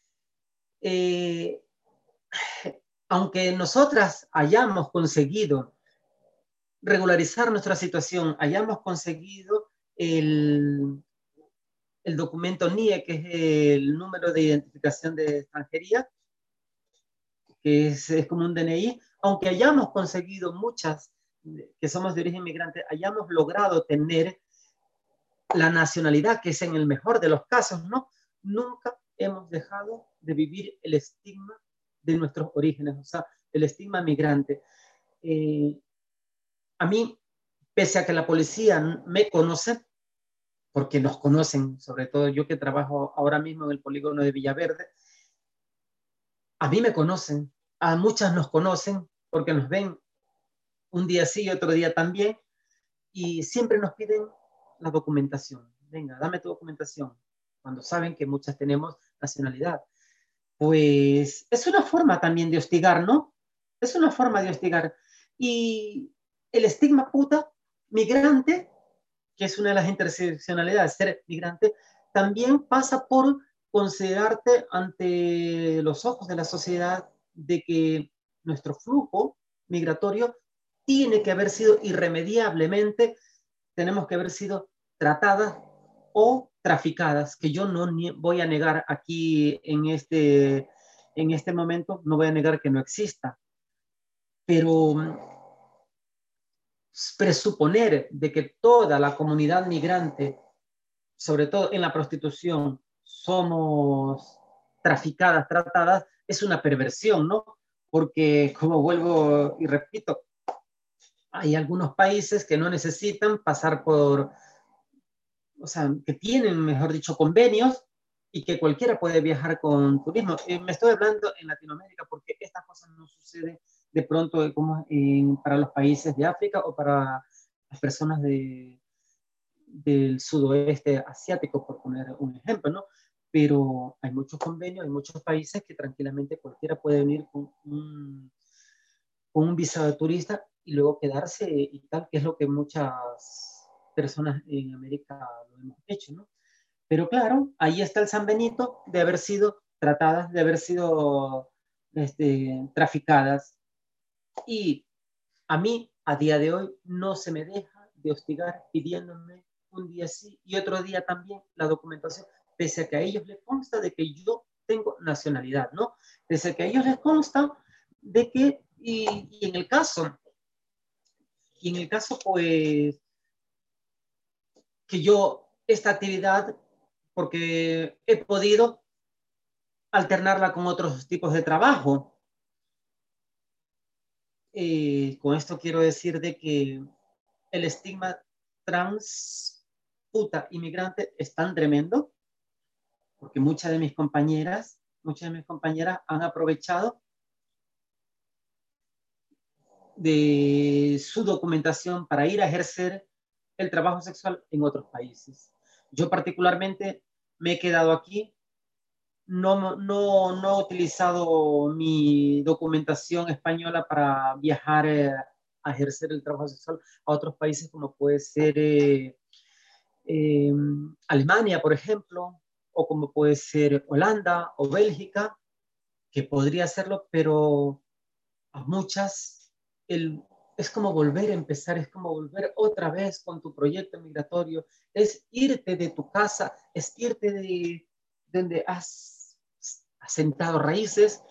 Eh, aunque nosotras hayamos conseguido regularizar nuestra situación, hayamos conseguido el, el documento N I E, que es el número de identificación de extranjería, que es, es como un D N I, aunque hayamos conseguido muchas, que somos de origen migrante, hayamos logrado tener la nacionalidad, que es en el mejor de los casos, ¿no? Nunca hemos dejado de vivir el estigma de nuestros orígenes, o sea, el estigma migrante. Eh, a mí, pese a que la policía me conoce, porque nos conocen, sobre todo yo que trabajo ahora mismo en el polígono de Villaverde, a mí me conocen, a muchas nos conocen, porque nos ven un día sí y otro día también, y siempre nos piden la documentación. Venga, dame tu documentación, cuando saben que muchas tenemos nacionalidad. Pues es una forma también de hostigar, ¿no? Es una forma de hostigar. Y el estigma puta, migrante, que es una de las interseccionalidades, ser migrante, también pasa por considerarte ante los ojos de la sociedad de que nuestro flujo migratorio tiene que haber sido irremediablemente, tenemos que haber sido tratadas o traficadas, que yo no voy a negar aquí en este, en este momento, no voy a negar que no exista, pero presuponer de que toda la comunidad migrante, sobre todo en la prostitución, somos traficadas, tratadas, es una perversión, ¿no? Porque, como vuelvo y repito, hay algunos países que no necesitan pasar por, o sea, que tienen, mejor dicho, convenios y que cualquiera puede viajar con turismo. Eh, me estoy hablando en Latinoamérica porque estas cosas no suceden de pronto como en, para los países de África o para las personas de, del sudoeste asiático, por poner un ejemplo, ¿no? Pero hay muchos convenios, hay muchos países que tranquilamente cualquiera puede venir con un, con un visado de turista y luego quedarse y tal, que es lo que muchas personas en América lo hemos hecho, ¿no? Pero claro, ahí está el San Benito de haber sido tratadas, de haber sido este, traficadas. Y a mí, a día de hoy, no se me deja de hostigar pidiéndome un día sí y otro día también la documentación, pese a que a ellos les consta de que yo tengo nacionalidad, ¿no? Pese a que a ellos les consta de que, y, y en el caso, y en el caso, pues, que yo, esta actividad, porque he podido alternarla con otros tipos de trabajo. Eh, con esto quiero decir de que el estigma trans, puta, inmigrante es tan tremendo, porque muchas de mis compañeras, muchas de mis compañeras han aprovechado de su documentación para ir a ejercer el trabajo sexual en otros países. Yo particularmente me he quedado aquí, no, no, no he utilizado mi documentación española para viajar eh, a ejercer el trabajo sexual a otros países como puede ser eh, eh, Alemania, por ejemplo, o como puede ser Holanda o Bélgica, que podría hacerlo, pero a muchas el, es como volver a empezar, es como volver otra vez con tu proyecto migratorio, es irte de tu casa, es irte de donde has asentado raíces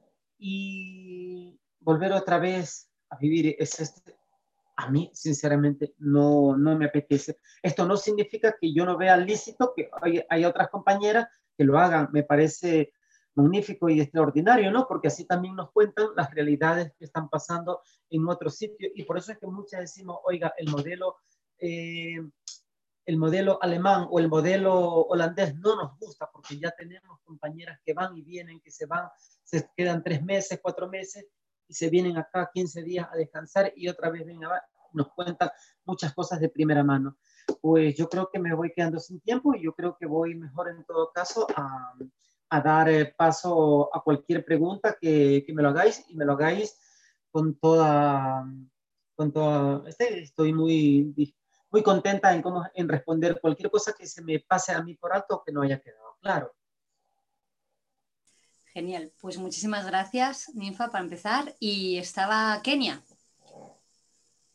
y volver otra vez a vivir. Es este, a mí, sinceramente, no, no me apetece. Esto no significa que yo no vea lícito, que hay, hay otras compañeras que lo hagan. Me parece magnífico y extraordinario, ¿no? Porque así también nos cuentan las realidades que están pasando en otros sitios. Y por eso es que muchas decimos, oiga, el modelo, eh, el modelo alemán o el modelo holandés no nos gusta porque ya tenemos compañeras que van y vienen, que se van, se quedan tres meses, cuatro meses y se vienen acá quince días a descansar y otra vez ven a, nos cuentan muchas cosas de primera mano. Pues yo creo que me voy quedando sin tiempo y yo creo que voy mejor en todo caso a, a dar eh, paso a cualquier pregunta que, que me lo hagáis y me lo hagáis con toda, con toda, este, estoy muy, muy contenta en, cómo, en responder cualquier cosa que se me pase a mí por alto o que no haya quedado claro. Genial, pues muchísimas gracias, Ninfa, para empezar. Y estaba Kenia.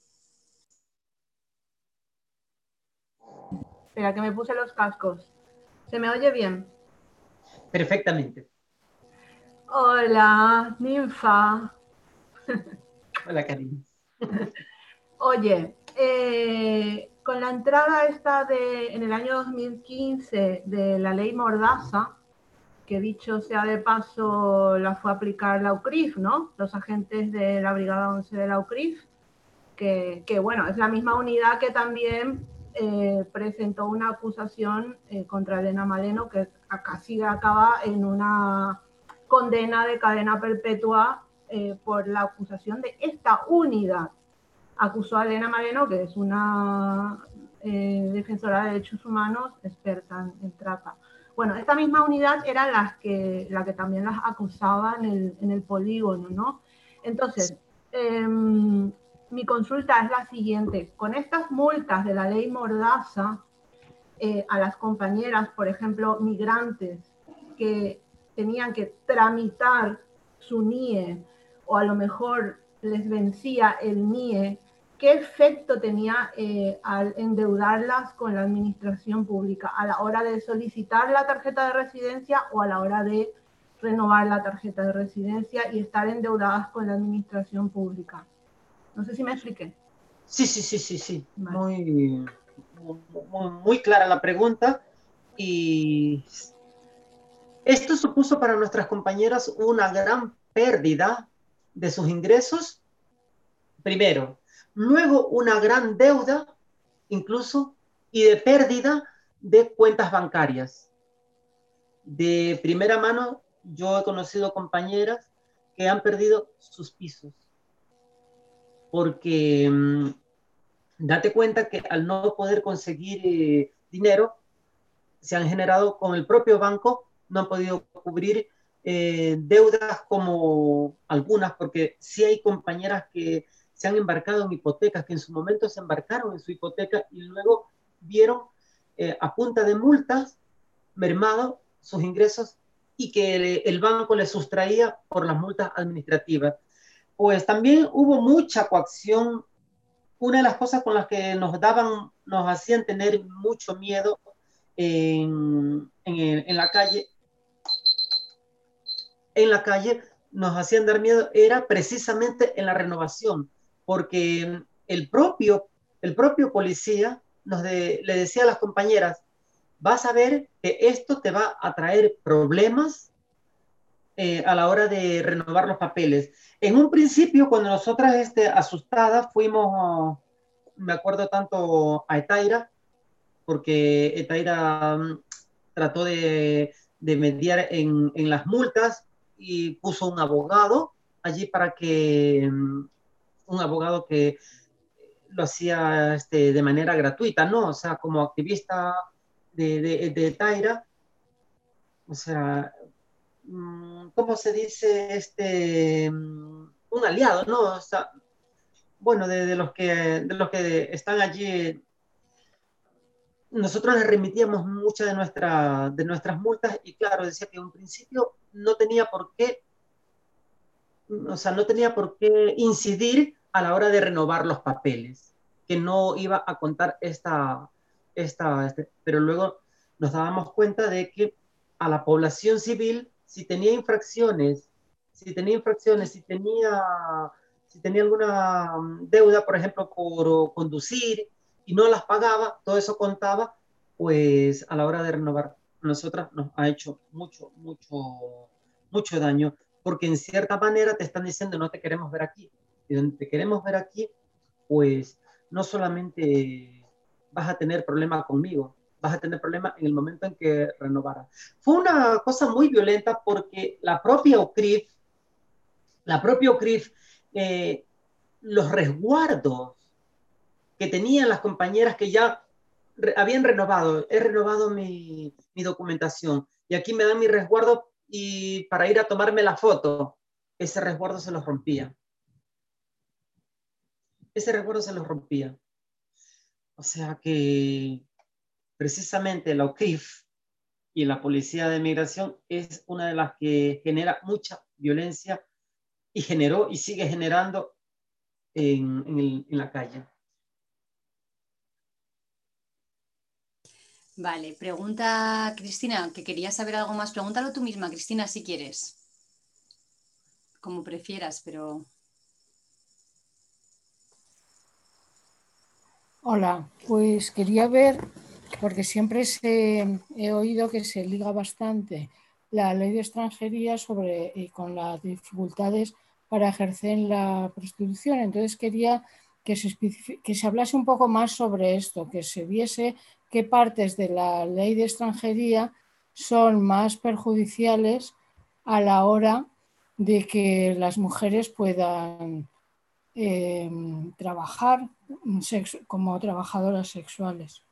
Espera, que me puse los cascos. ¿Se me oye bien? Perfectamente. Hola, Ninfa. Hola, Karina. Oye, eh, con la entrada esta de, en el año dos mil quince de la ley Mordaza, que dicho sea de paso la fue a aplicar la U C R I F, ¿no? Los agentes de la Brigada once de la U C R I F, que, que bueno, es la misma unidad que también eh, presentó una acusación eh, contra Elena Maleno, que casi acaba en una condena de cadena perpetua eh, por la acusación de esta unidad. Acusó a Elena Maleno, que es una eh, defensora de derechos humanos experta en, en trata. Bueno, esta misma unidad era la que, la que también las acusaba en el, en el polígono, ¿no? Entonces, eh, mi consulta es la siguiente. Con estas multas de la ley Mordaza, eh, a las compañeras, por ejemplo, migrantes, que tenían que tramitar su N I E, o a lo mejor les vencía el N I E, ¿qué efecto tenía eh, al endeudarlas con la administración pública a la hora de solicitar la tarjeta de residencia o a la hora de renovar la tarjeta de residencia y estar endeudadas con la administración pública? No sé si me expliqué. Sí, sí, sí, sí, sí. Vale. Muy, muy, muy clara la pregunta. Y esto supuso para nuestras compañeras una gran pérdida de sus ingresos, primero. Luego una gran deuda, incluso, y de pérdida de cuentas bancarias. De primera mano, yo he conocido compañeras que han perdido sus pisos. Porque mmm, date cuenta que al no poder conseguir eh, dinero, se han generado con el propio banco, no han podido cubrir eh, deudas como algunas, porque sí hay compañeras que se han embarcado en hipotecas, que en su momento se embarcaron en su hipoteca y luego vieron eh, a punta de multas mermado sus ingresos y que el, el banco les sustraía por las multas administrativas. Pues también hubo mucha coacción. Una de las cosas con las que nos daban, nos hacían tener mucho miedo en, en, en la calle, en la calle nos hacían dar miedo, era precisamente en la renovación, porque el propio, el propio policía nos de, le decía a las compañeras, vas a ver que esto te va a traer problemas eh, a la hora de renovar los papeles. En un principio, cuando nosotras este, asustadas fuimos, me acuerdo tanto a Etaira, porque Etaira um, trató de, de mediar en, en, las multas y puso un abogado allí para que, um, un abogado que lo hacía este, de manera gratuita, ¿no? O sea, como activista de, de, de Etaira, o sea, ¿cómo se dice? Este, un aliado, ¿no? O sea, bueno, de, de, los que, de los que están allí. Nosotros les remitíamos muchas de, nuestra, de nuestras multas y claro, decía que en un principio no tenía por qué, o sea, no tenía por qué incidir a la hora de renovar los papeles, que no iba a contar esta, esta este, pero luego nos dábamos cuenta de que a la población civil, si tenía infracciones, si tenía infracciones, si tenía, si tenía alguna deuda, por ejemplo, por conducir y no las pagaba, todo eso contaba, pues a la hora de renovar, nosotras nos ha hecho mucho, mucho, mucho daño, porque en cierta manera te están diciendo no te queremos ver aquí, y donde te queremos ver aquí, pues no solamente vas a tener problemas conmigo, vas a tener problemas en el momento en que renovaras. Fue una cosa muy violenta porque la propia U C R I F, la propia U C R I F, eh, los resguardos que tenían las compañeras que ya re, habían renovado, he renovado mi, mi documentación y aquí me dan mi resguardo y para ir a tomarme la foto, ese resguardo se los rompía. Ese resguardo se los rompía. O sea que precisamente la U C R I F y la Policía de Migración es una de las que genera mucha violencia y generó y sigue generando en, en, el, en la calle. Vale, pregunta Cristina, que quería saber algo más. Pregúntalo tú misma, Cristina, si quieres. Como prefieras, pero... Hola, pues quería ver, porque siempre se, he oído que se liga bastante la ley de extranjería sobre, y con las dificultades para ejercer la prostitución. Entonces quería que se, que se hablase un poco más sobre esto, que se viese qué partes de la ley de extranjería son más perjudiciales a la hora de que las mujeres puedan eh, trabajar sexo, como trabajadoras sexuales.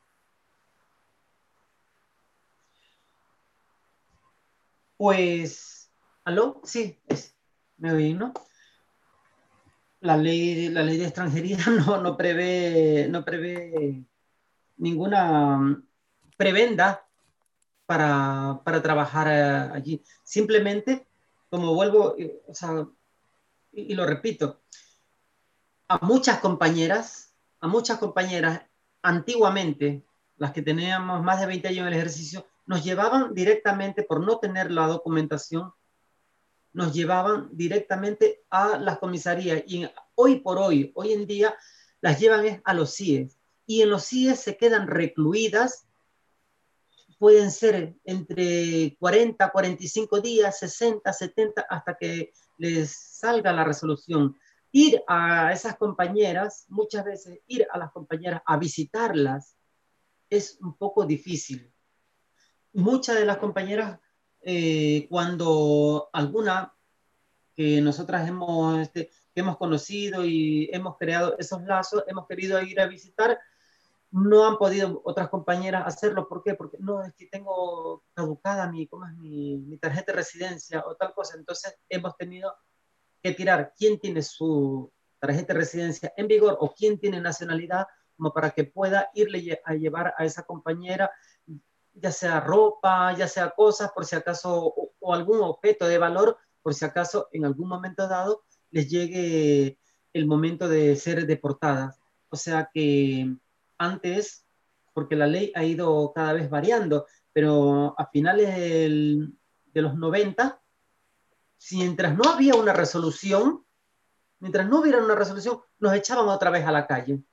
Pues, ¿aló? Sí, es, me oí, ¿no? La ley, la ley de extranjería no, no prevé, no prevé ninguna mm, prebenda para, para trabajar eh, allí. Simplemente, como vuelvo, eh, o sea, y, y lo repito, a muchas compañeras, a muchas compañeras antiguamente, las que teníamos más de veinte años en el ejercicio, nos llevaban directamente, por no tener la documentación, nos llevaban directamente a las comisarías. Y hoy por hoy, hoy en día, las llevan es a los C I E. Y en los C I E se quedan recluidas, pueden ser entre cuarenta, cuarenta y cinco días, sesenta, setenta, hasta que les salga la resolución. Ir a esas compañeras, muchas veces ir a las compañeras a visitarlas es un poco difícil. Muchas de las compañeras, eh, cuando alguna que nosotras hemos, este, que hemos conocido y hemos creado esos lazos, hemos querido ir a visitar, no han podido otras compañeras hacerlo. ¿Por qué? Porque no, es que tengo caducada mi, ¿cómo es? mi, mi tarjeta de residencia o tal cosa. Entonces hemos tenido que tirar quién tiene su tarjeta de residencia en vigor o quién tiene nacionalidad, como para que pueda irle a llevar a esa compañera, ya sea ropa, ya sea cosas, por si acaso, o, o algún objeto de valor, por si acaso en algún momento dado les llegue el momento de ser deportadas. O sea que antes, porque la ley ha ido cada vez variando, pero a finales del, de los noventa, si mientras no había una resolución, mientras no hubiera una resolución, nos echaban otra vez a la calle.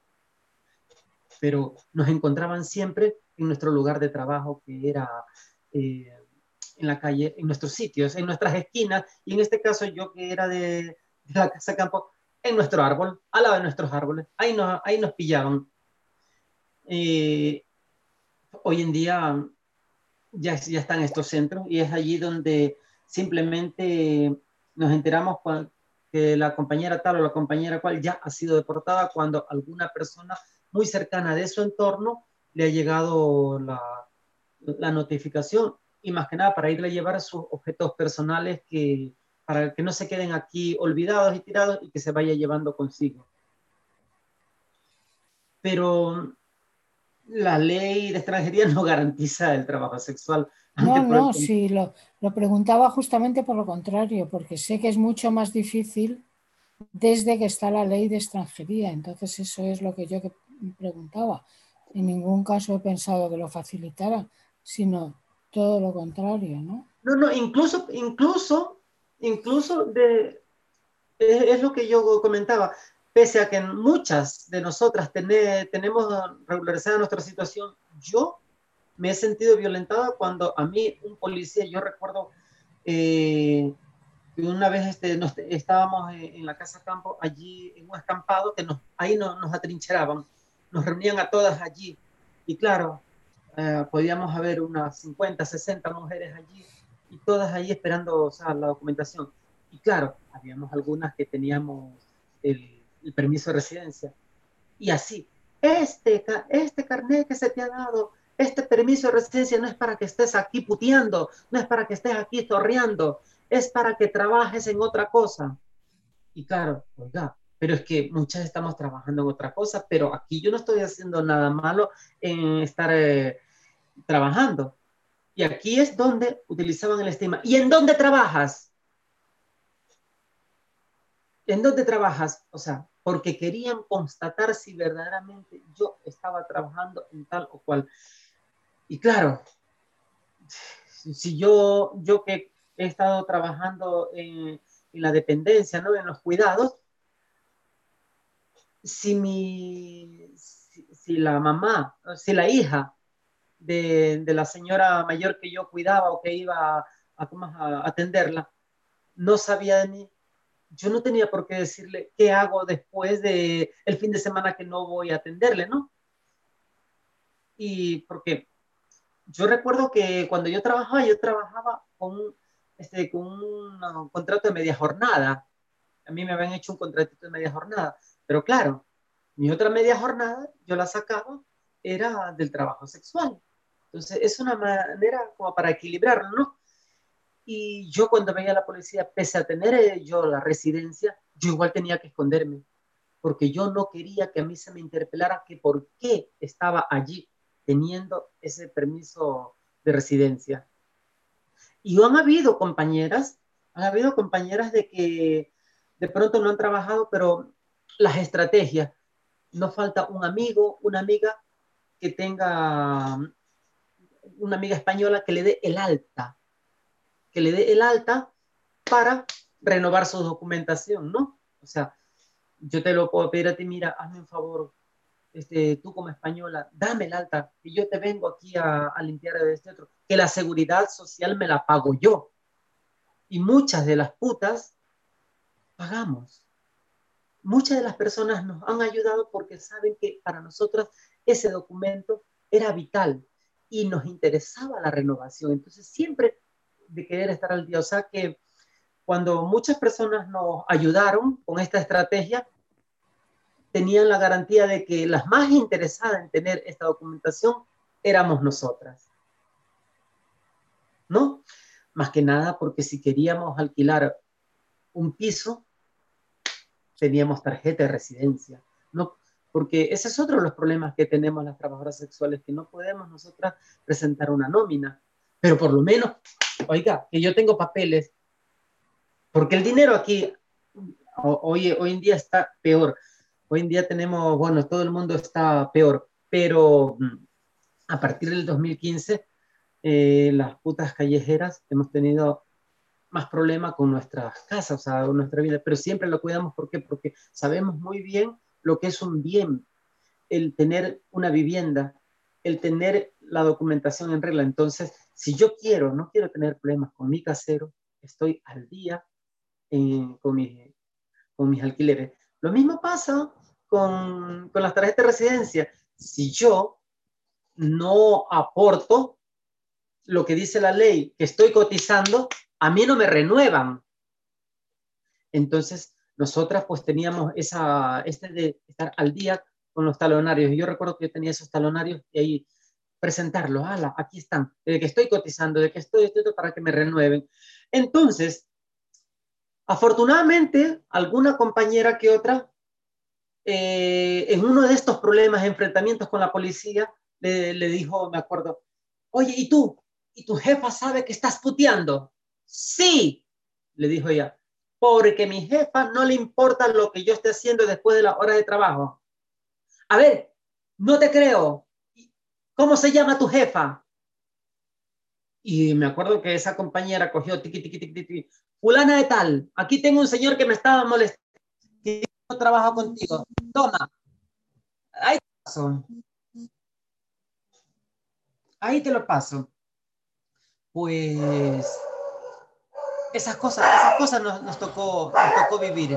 Pero nos encontraban siempre en nuestro lugar de trabajo, que era eh, en la calle, en nuestros sitios, en nuestras esquinas, y en este caso yo que era de, de la casa campo, en nuestro árbol, al lado de nuestros árboles, ahí nos, ahí nos pillaban. Eh, hoy en día ya, ya están estos centros y es allí donde simplemente nos enteramos cuando, que la compañera tal o la compañera cual ya ha sido deportada, cuando alguna persona muy cercana de su entorno le ha llegado la, la notificación, y más que nada para irle a llevar sus objetos personales, que, para que no se queden aquí olvidados y tirados y que se vaya llevando consigo. Pero la ley de extranjería no garantiza el trabajo sexual. No, Por el... no, sí, lo, lo preguntaba justamente por lo contrario, porque sé que es mucho más difícil desde que está la ley de extranjería. Entonces eso es lo que yo preguntaba. En ningún caso he pensado que lo facilitara, sino todo lo contrario, ¿no? No, no, incluso, incluso, incluso de, es, es lo que yo comentaba, pese a que muchas de nosotras tené, tenemos regularizada nuestra situación, yo me he sentido violentada cuando a mí un policía, yo recuerdo eh, que una vez este, nos, estábamos en, en la casa campo, allí en un escampado, que nos, ahí no, nos atrincheraban, nos reunían a todas allí, y claro, eh, podíamos haber unas cincuenta, sesenta mujeres allí, y todas ahí esperando, o sea, la documentación. Y claro, habíamos algunas que teníamos el, el permiso de residencia. Y así, este, este carnet que se te ha dado, este permiso de residencia no es para que estés aquí puteando, no es para que estés aquí torreando, es para que trabajes en otra cosa. Y claro, oiga, pero es que muchas estamos trabajando en otra cosa, pero aquí yo no estoy haciendo nada malo en estar eh, trabajando. Y aquí es donde utilizaban el estigma. ¿Y en dónde trabajas? ¿En dónde trabajas? O sea, porque querían constatar si verdaderamente yo estaba trabajando en tal o cual. y claro, si yo, yo que he estado trabajando en, en la dependencia, ¿no? En los cuidados, si, mi, si, si la mamá, si la hija de, de la señora mayor que yo cuidaba o que iba a, a, a atenderla, no sabía de mí, yo no tenía por qué decirle qué hago después de el fin de semana que no voy a atenderle, ¿no? Y porque yo recuerdo que cuando yo trabajaba, yo trabajaba con, este, con un, un contrato de media jornada. A mí me habían hecho un contratito de media jornada, pero claro, mi otra media jornada yo la sacaba, era del trabajo sexual. Entonces es una manera como para equilibrarlo, ¿no? Y yo cuando veía a la policía, pese a tener eh, yo la residencia, yo igual tenía que esconderme, porque yo no quería que a mí se me interpelara que por qué estaba allí teniendo ese permiso de residencia. Y han habido compañeras, han habido compañeras de que de pronto no han trabajado, pero las estrategias, no falta un amigo, una amiga que tenga, una amiga española que le dé el alta, que le dé el alta para renovar su documentación, ¿no? O sea, yo te lo puedo pedir a ti, mira, hazme un favor, este, tú como española, dame el alta, que yo te vengo aquí a, a limpiar de este otro, que la seguridad social me la pago yo. Y muchas de las putas pagamos. Muchas de las personas nos han ayudado porque saben que para nosotras ese documento era vital y nos interesaba la renovación. Entonces, siempre de querer estar al día. O sea que cuando muchas personas nos ayudaron con esta estrategia, tenían la garantía de que las más interesadas en tener esta documentación éramos nosotras. ¿No? Más que nada porque si queríamos alquilar un piso, teníamos tarjeta de residencia. No, porque ese es otro de los problemas que tenemos las trabajadoras sexuales, que no podemos nosotras presentar una nómina. Pero por lo menos, oiga, que yo tengo papeles, porque el dinero aquí hoy, hoy en día está peor. Hoy en día tenemos, bueno, todo el mundo está peor, pero a partir del dos mil quince, eh, las putas callejeras hemos tenido más problema con nuestras casas, o sea, con nuestra vida, pero siempre lo cuidamos. ¿Por qué? Porque sabemos muy bien lo que es un bien, el tener una vivienda, el tener la documentación en regla. Entonces, si yo quiero, no quiero tener problemas con mi casero, estoy al día eh, con, mis, con mis alquileres. Lo mismo pasa con, con las tarjetas de residencia. Si yo no aporto lo que dice la ley, que estoy cotizando, a mí no me renuevan. Entonces, nosotras pues teníamos esa, este de estar al día con los talonarios. Y yo recuerdo que yo tenía esos talonarios y ahí presentarlos, ala, aquí están, de que estoy cotizando, de que estoy, estoy para que me renueven. Entonces, afortunadamente, alguna compañera que otra, eh, en uno de estos problemas, enfrentamientos con la policía, le, le dijo, me acuerdo, oye, ¿y tú? ¿Y tu jefa sabe que estás puteando? Sí, le dijo ella, porque a mi jefa no le importa lo que yo esté haciendo después de las horas de trabajo. A ver, no te creo. ¿Cómo se llama tu jefa? Y me acuerdo que esa compañera cogió tiqui, tiqui, tiqui, tiqui. Fulana de tal, aquí tengo un señor que me estaba molestando. No trabajo contigo. Toma. Ahí te lo paso. Ahí te lo paso. Pues esas cosas, esas cosas nos, nos, tocó, nos tocó vivir.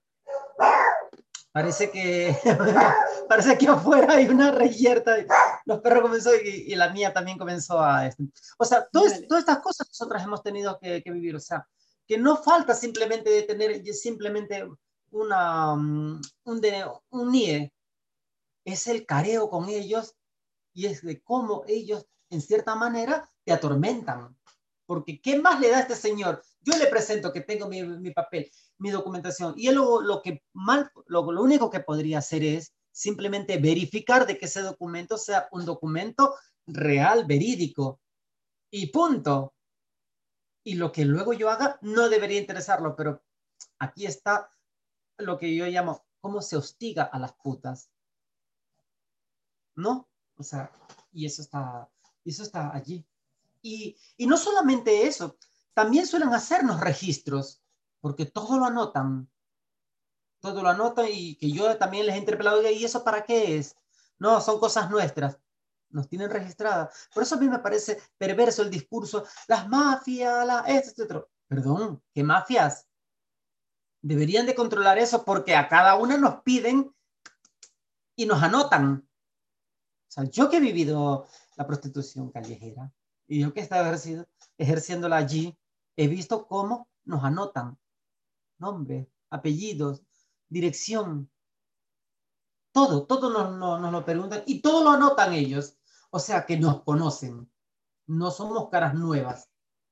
Parece que, parece que afuera hay una reyerta. Los perros comenzó y, y la mía también comenzó a... O sea, todas, todas estas cosas nosotras hemos tenido que, que vivir. O sea, que no falta simplemente de tener simplemente una, un, de, un N I E. Es el careo con ellos y es de cómo ellos, en cierta manera, te atormentan. Porque ¿qué más le da a este señor? Yo le presento que tengo mi, mi papel, mi documentación, y él lo, lo que mal, lo, lo único que podría hacer es simplemente verificar de que ese documento sea un documento real, verídico, y punto. Y lo que luego yo haga no debería interesarlo, pero aquí está lo que yo llamo cómo se hostiga a las putas. ¿No? O sea, y eso está, Y eso está allí. Y, y no solamente eso, también suelen hacernos registros, porque todo lo anotan. Todo lo anotan y que yo también les he interpelado, ¿y eso para qué es? No, son cosas nuestras. Nos tienen registradas. Por eso a mí me parece perverso el discurso, las mafias, la, esto, esto, otro. Perdón, ¿qué mafias? Deberían de controlar eso porque a cada una nos piden y nos anotan. O sea, yo que he vivido la prostitución callejera y yo que he estado ejerciendo, ejerciéndola allí, he visto cómo nos anotan nombres, apellidos, dirección, todo, todo nos, nos, nos lo preguntan y todo lo anotan ellos. O sea que nos conocen, no somos caras nuevas.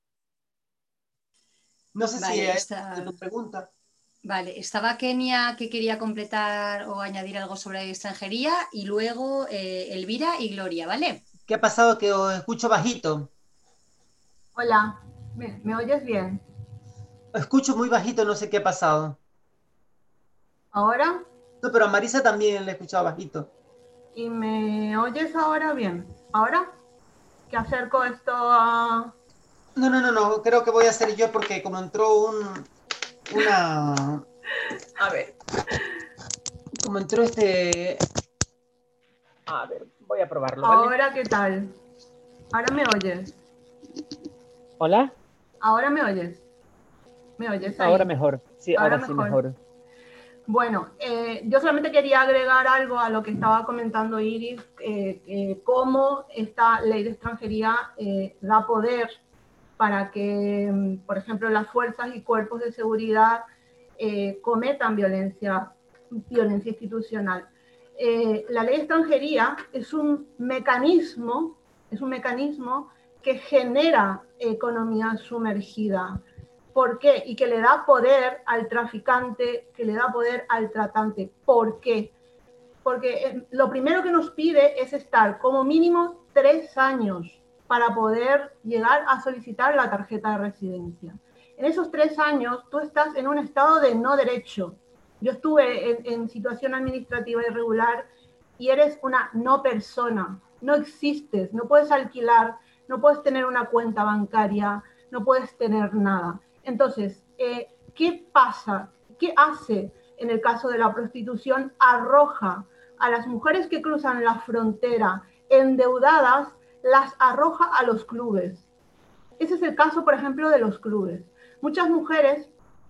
No sé Vale, si es esta... de tu pregunta. Vale, estaba Kenia que quería completar o añadir algo sobre extranjería y luego eh, Elvira y Gloria, ¿vale? ¿Qué ha pasado? Que os escucho bajito. Hola, ¿me, ¿me oyes bien? Os escucho muy bajito, no sé qué ha pasado. ¿Ahora? No, pero a Marisa también le he escuchado bajito. ¿Y me oyes ahora bien? ¿Ahora? ¿Que acerco esto a...? No, no, no, no, creo que voy a hacer yo porque como entró un, una... A ver. Como entró este... A ver, voy a probarlo, ¿vale? ¿Ahora qué tal? ¿Ahora me oyes? ¿Hola? ¿Ahora me oyes? ¿Me oyes ahí? Ahora mejor. Sí, Ahora ahora sí mejor. mejor. Bueno, eh, yo solamente quería agregar algo a lo que estaba comentando Iris, eh, eh, cómo esta ley de extranjería eh, da poder para que, por ejemplo, las fuerzas y cuerpos de seguridad eh, cometan violencia, violencia institucional. Eh, la ley de extranjería es un mecanismo, es un mecanismo que genera economía sumergida. ¿Por qué? Y que le da poder al traficante, que le da poder al tratante. ¿Por qué? Porque lo primero que nos pide es estar como mínimo tres años para poder llegar a solicitar la tarjeta de residencia. En esos tres años tú estás en un estado de no derecho. Yo estuve en, en situación administrativa irregular y eres una no persona, no existes, no puedes alquilar, no puedes tener una cuenta bancaria, no puedes tener nada. Entonces, eh, ¿qué pasa? ¿Qué hace en el caso de la prostitución? Arroja a las mujeres que cruzan la frontera endeudadas, las arroja a los clubes. Ese es el caso, por ejemplo, de los clubes. Muchas mujeres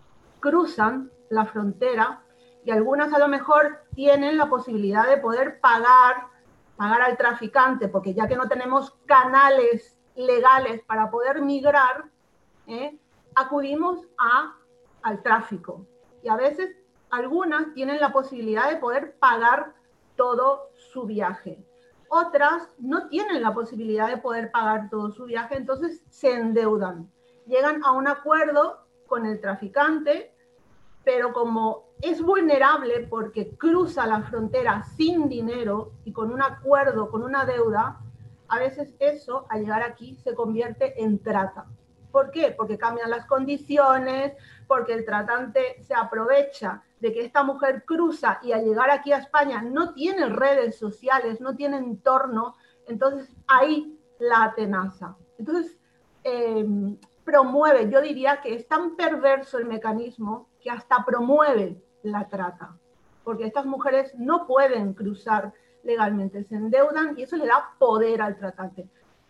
cruzan la frontera y algunas a lo mejor tienen la posibilidad de poder pagar, pagar al traficante, porque ya que no tenemos canales legales para poder migrar, ¿eh? acudimos a, al tráfico. Y a veces algunas tienen la posibilidad de poder pagar todo su viaje. Otras no tienen la posibilidad de poder pagar todo su viaje, entonces se endeudan. Llegan a un acuerdo con el traficante, pero como es vulnerable porque cruza la frontera sin dinero y con un acuerdo, con una deuda, a veces eso, al llegar aquí, se convierte en trata. ¿Por qué? Porque cambian las condiciones, porque el tratante se aprovecha de que esta mujer cruza y al llegar aquí a España no tiene redes sociales, no tiene entorno, entonces ahí la atenaza. Entonces, eh, promueve, yo diría que es tan perverso el mecanismo que hasta promueve la trata, porque estas mujeres no pueden cruzar legalmente, se endeudan y eso le da poder al tratante.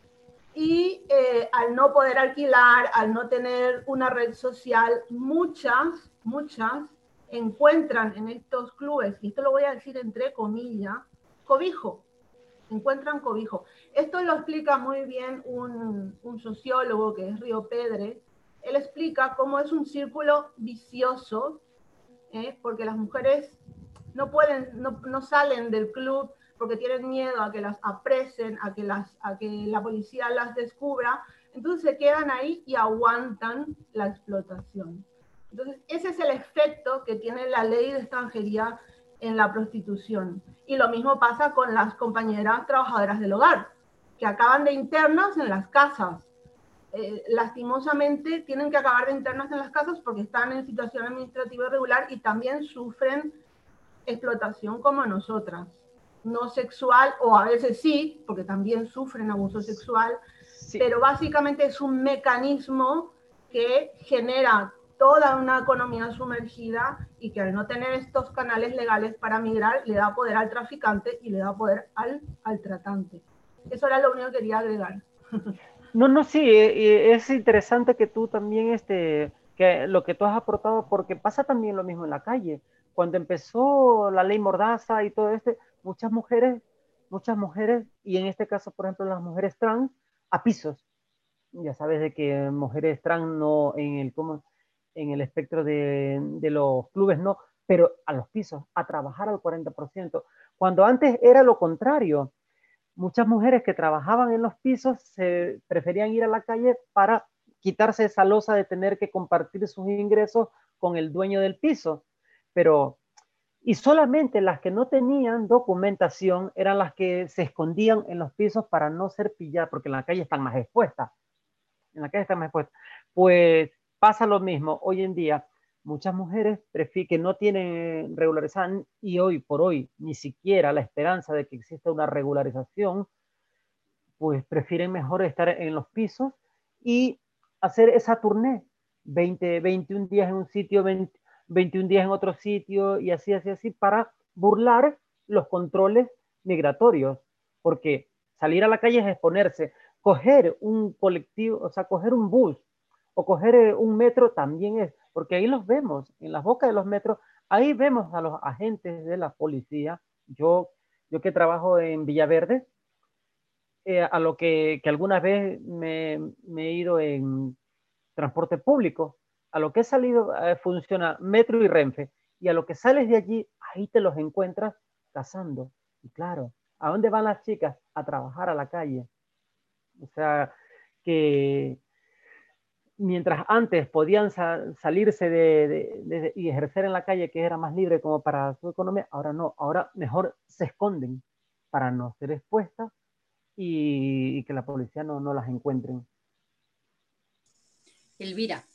Y eh, al no poder alquilar, al no tener una red social, muchas, muchas encuentran en estos clubes, y esto lo voy a decir entre comillas, cobijo, encuentran cobijo. Esto lo explica muy bien un, un sociólogo que es Río Pedre. Él explica cómo es un círculo vicioso, ¿eh? porque las mujeres no pueden, no, no salen del club porque tienen miedo a que las apresen, a que, las, a que la policía las descubra, entonces se quedan ahí y aguantan la explotación. Entonces ese es el efecto que tiene la ley de extranjería en la prostitución. Y lo mismo pasa con las compañeras trabajadoras del hogar, que acaban de internas en las casas. Eh, lastimosamente tienen que acabar de internas en las casas porque están en situación administrativa irregular y también sufren explotación como nosotras. no sexual, o a veces sí, porque también sufren abuso sexual, sí. Pero básicamente es un mecanismo que genera toda una economía sumergida y que al no tener estos canales legales para migrar, le da poder al traficante y le da poder al, al tratante. Eso era lo único que quería agregar. No, no, sí, es interesante que tú también, este, que lo que tú has aportado, porque pasa también lo mismo en la calle. Cuando empezó la ley Mordaza y todo este, muchas mujeres, muchas mujeres, y en este caso, por ejemplo, las mujeres trans, a pisos. Ya sabes de que mujeres trans no en el, como, en el espectro de, de los clubes no, pero a los pisos, a trabajar al cuarenta por ciento. Cuando antes era lo contrario. Muchas mujeres que trabajaban en los pisos se preferían ir a la calle para quitarse esa losa de tener que compartir sus ingresos con el dueño del piso. Pero, y solamente las que no tenían documentación eran las que se escondían en los pisos para no ser pilladas, porque en la calle están más expuestas. En la calle están más expuestas. Pues pasa lo mismo hoy en día. Muchas mujeres que no tienen regularizada y hoy por hoy ni siquiera la esperanza de que exista una regularización, pues prefieren mejor estar en los pisos y hacer esa tournée, veinte, veintiún días en un sitio, veinte, veintiún días en otro sitio y así, así, así, para burlar los controles migratorios, porque salir a la calle es exponerse, coger un colectivo, o sea, coger un bus o coger un metro también es, porque ahí los vemos, en las bocas de los metros, ahí vemos a los agentes de la policía. Yo, yo que trabajo en Villaverde, eh, a lo que, que alguna vez me, me, he ido en transporte público, a lo que he salido eh, funciona Metro y Renfe, y a lo que sales de allí, ahí te los encuentras cazando. Y claro, ¿a dónde van las chicas? A trabajar a la calle. O sea, que mientras antes podían sa salirse de, de, de, y ejercer en la calle, que era más libre como para su economía, ahora no, ahora mejor se esconden para no ser expuestas y, y que la policía no, no las encuentren. Elvira.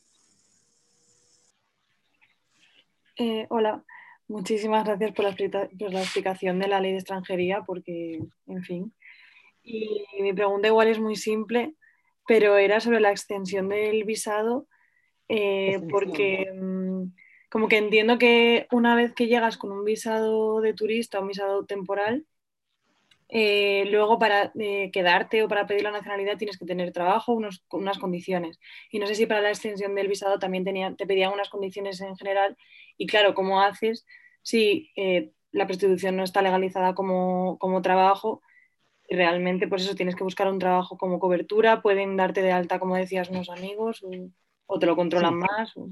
Eh, hola, muchísimas gracias por la, por la explicación de la ley de extranjería, porque, en fin. Y mi pregunta igual es muy simple, pero era sobre la extensión del visado, eh, porque mmm, como que entiendo que una vez que llegas con un visado de turista, un visado temporal, eh, luego para eh, quedarte o para pedir la nacionalidad tienes que tener trabajo, unos, unas condiciones. Y no sé si para la extensión del visado también tenía, te pedían unas condiciones en general. Y claro, ¿cómo haces si eh, la prostitución no está legalizada como, como trabajo? Y realmente, pues eso, tienes que buscar un trabajo como cobertura, pueden darte de alta, como decías, unos amigos, o, o te lo controlan sí. más. O...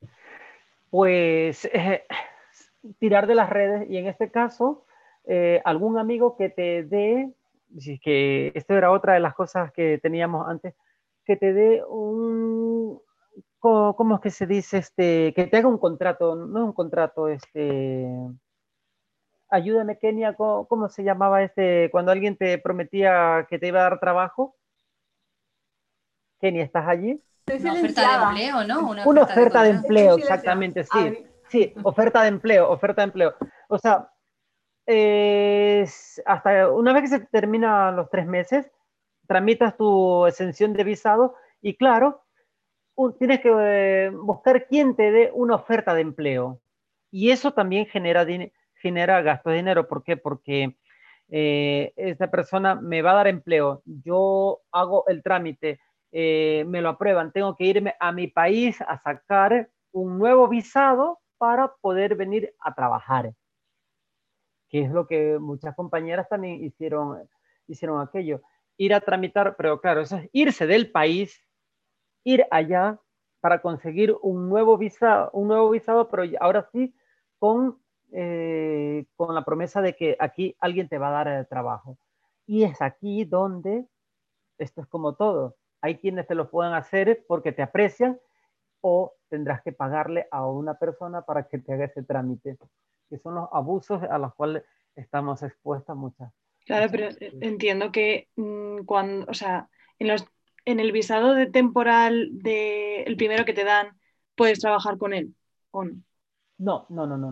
Pues eh, tirar de las redes, y en este caso, eh, algún amigo que te dé, que esto era otra de las cosas que teníamos antes, que te dé un, ¿cómo es que se dice? Este, que te haga un contrato, no es un contrato, este, ayúdame Kenia, ¿cómo, cómo se llamaba este, cuando alguien te prometía que te iba a dar trabajo? Kenia, ¿estás allí? Una oferta de empleo, ¿no? Una oferta, Una oferta de, de empleo, exactamente, sí. Ay. Sí, oferta de empleo, oferta de empleo. O sea, eh, hasta una vez que se terminan los tres meses, tramitas tu exención de visado y claro, un, tienes que eh, buscar quién te dé una oferta de empleo. Y eso también genera, genera gasto de dinero. ¿Por qué? Porque eh, esta persona me va a dar empleo, yo hago el trámite, eh, me lo aprueban, tengo que irme a mi país a sacar un nuevo visado para poder venir a trabajar, que es lo que muchas compañeras también hicieron, hicieron aquello, ir a tramitar, pero claro, eso es irse del país, ir allá para conseguir un nuevo visado, un nuevo visado, pero ahora sí con, eh, con la promesa de que aquí alguien te va a dar el trabajo. Y es aquí donde, esto es como todo, hay quienes te lo pueden hacer porque te aprecian o tendrás que pagarle a una persona para que te haga ese trámite, que son los abusos a los cuales estamos expuestas muchas. Claro, muchas pero veces. Entiendo que mmm, cuando, o sea, en, los, en el visado de temporal de el primero que te dan, puedes trabajar con él, ¿o no? No, no, no, no. O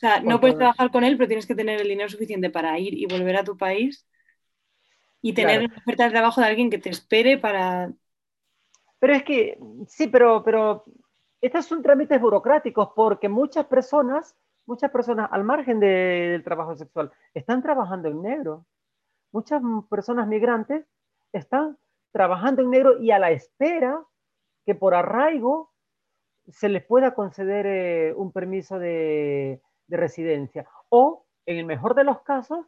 sea, no Porque, puedes trabajar con él, pero tienes que tener el dinero suficiente para ir y volver a tu país y tener claro. una oferta de trabajo de alguien que te espere para... Pero es que, sí, pero, pero estos son trámites burocráticos porque muchas personas, muchas personas al margen de, del trabajo sexual, están trabajando en negro. Muchas personas migrantes están trabajando en negro y a la espera que por arraigo se les pueda conceder eh, un permiso de, de residencia. O, en el mejor de los casos,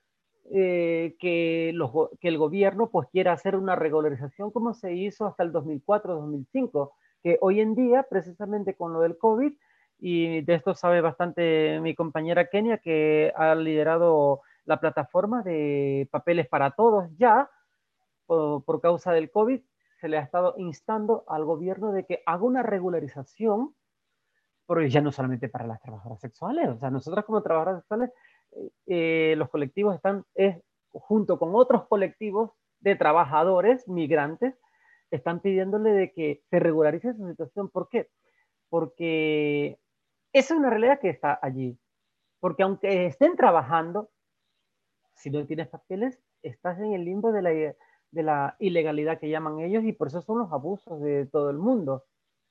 eh, que, los, que el gobierno pues quiera hacer una regularización como se hizo hasta el dos mil cuatro dos mil cinco, que hoy en día, precisamente con lo del COVID, y de esto sabe bastante mi compañera Kenia, que ha liderado la plataforma de Papeles para Todos ya, por, por causa del COVID, se le ha estado instando al gobierno de que haga una regularización, pero ya no solamente para las trabajadoras sexuales, o sea, nosotros como trabajadoras sexuales, eh, los colectivos están, es, junto con otros colectivos de trabajadores migrantes, están pidiéndole de que se regularice su situación. ¿Por qué? Porque esa es una realidad que está allí. Porque aunque estén trabajando, si no tienes papeles, estás en el limbo de la, de la ilegalidad que llaman ellos y por eso son los abusos de todo el mundo.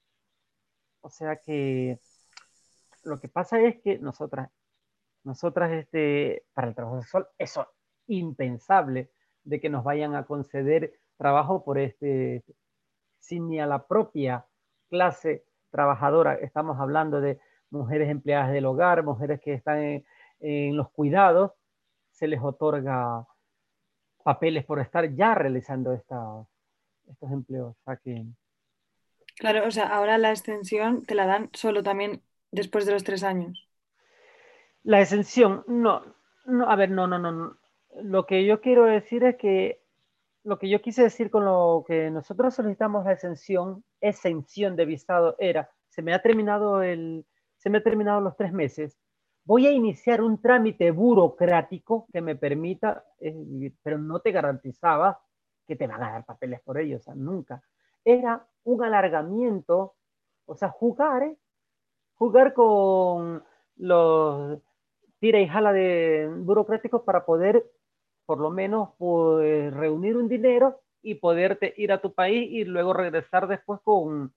O sea que lo que pasa es que nosotras, nosotras este, para el trabajo sexual, eso es impensable de que nos vayan a conceder trabajo por este, sin ni a la propia clase trabajadora, estamos hablando de mujeres empleadas del hogar, mujeres que están en, en los cuidados, se les otorga papeles por estar ya realizando esta, estos empleos. O sea que... Claro, o sea, ahora la extensión te la dan solo también después de los tres años. La exención, no, no, a ver, no, no, no, no. Lo que yo quiero decir es que lo que yo quise decir con lo que nosotros solicitamos la exención, exención de visado era, se me ha terminado el, se me ha terminado los tres meses, voy a iniciar un trámite burocrático que me permita, eh, pero no te garantizaba que te van a dar papeles por ello, o sea, nunca. Era un alargamiento, o sea, jugar, ¿eh? jugar con los tira y jala de burocráticos para poder por lo menos pues, reunir un dinero y poderte ir a tu país y luego regresar después con,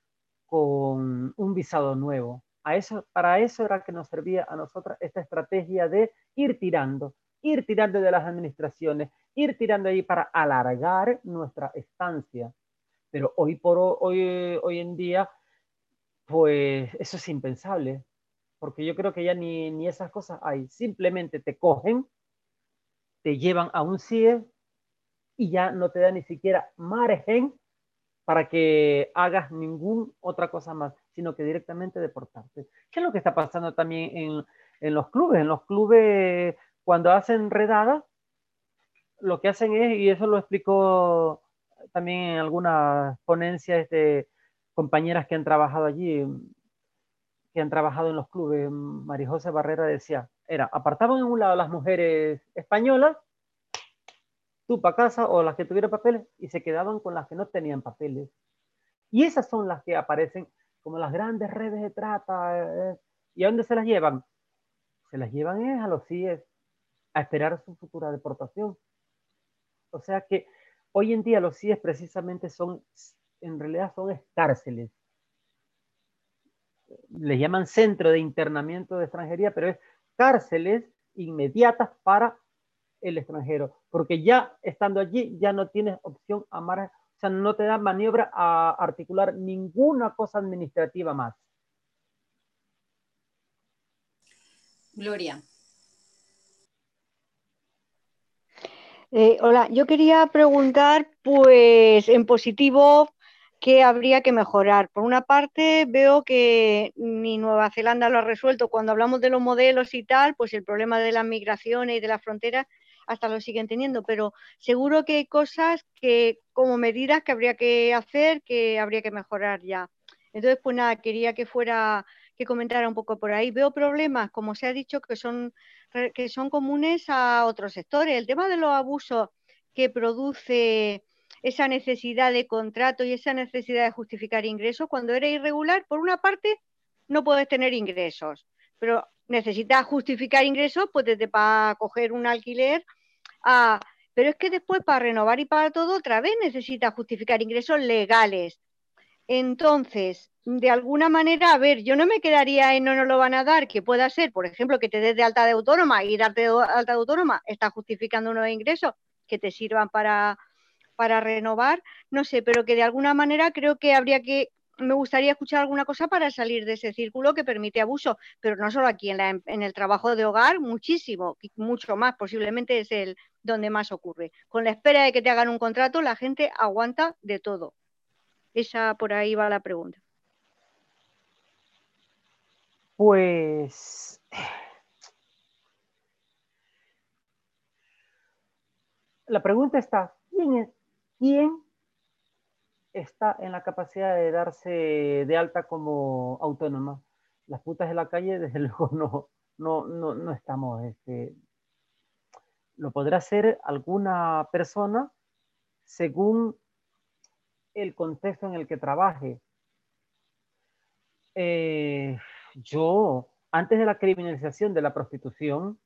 con un visado nuevo. A eso, para eso era que nos servía a nosotros esta estrategia de ir tirando, ir tirando de las administraciones, ir tirando ahí para alargar nuestra estancia. Pero hoy por hoy, hoy en día, pues eso es impensable, porque yo creo que ya ni, ni esas cosas hay. Simplemente te cogen, te llevan a un C I E y ya no te da ni siquiera margen para que hagas ninguna otra cosa más, sino que directamente deportarte. ¿Qué es lo que está pasando también en, en los clubes? En los clubes, cuando hacen redadas, lo que hacen es, y eso lo explicó también en algunas ponencias de compañeras que han trabajado allí, que han trabajado en los clubes, María José Barrera decía, era, apartaban en un lado las mujeres españolas, tú para casa, o las que tuvieran papeles, y se quedaban con las que no tenían papeles. Y esas son las que aparecen como las grandes redes de trata. Eh, ¿Y a dónde se las llevan? Se las llevan es a los C I E a esperar su futura deportación. O sea que hoy en día los C I E precisamente son, en realidad son cárceles. Les llaman centro de internamiento de extranjería, pero es cárceles inmediatas para el extranjero, porque ya estando allí ya no tienes opción a mar, o sea, no te da maniobra a articular ninguna cosa administrativa más. Gloria. Eh, hola, yo quería preguntar, pues en positivo, ¿qué habría que mejorar? Por una parte, veo que ni Nueva Zelanda lo ha resuelto. Cuando hablamos de los modelos y tal, pues el problema de las migraciones y de las fronteras hasta lo siguen teniendo, pero seguro que hay cosas que, como medidas que habría que hacer, que habría que mejorar ya. Entonces, pues nada, quería que fuera, que comentara un poco por ahí. Veo problemas, como se ha dicho, que son que son comunes a otros sectores. El tema de los abusos que produce esa necesidad de contrato y esa necesidad de justificar ingresos, cuando eres irregular, por una parte, no puedes tener ingresos, pero necesitas justificar ingresos, pues desde para coger un alquiler a... Pero es que después para renovar y para todo otra vez necesitas justificar ingresos legales. Entonces, de alguna manera, a ver, yo no me quedaría en no nos lo van a dar, que pueda ser, por ejemplo, que te des de alta de autónoma y darte de alta de autónoma, estás justificando unos ingresos que te sirvan para, para renovar, no sé, pero que de alguna manera creo que habría que, me gustaría escuchar alguna cosa para salir de ese círculo que permite abuso, pero no solo aquí, en, la, en el trabajo de hogar, muchísimo, mucho más, posiblemente es el donde más ocurre. Con la espera de que te hagan un contrato, la gente aguanta de todo. Esa por ahí va la pregunta. Pues la pregunta está, ¿quién, es, ¿quién está en la capacidad de darse de alta como autónoma? Las putas de la calle, desde luego, no, no, no, no estamos. Este, lo podrá hacer alguna persona según el contexto en el que trabaje. Eh, yo, antes de la criminalización de la prostitución,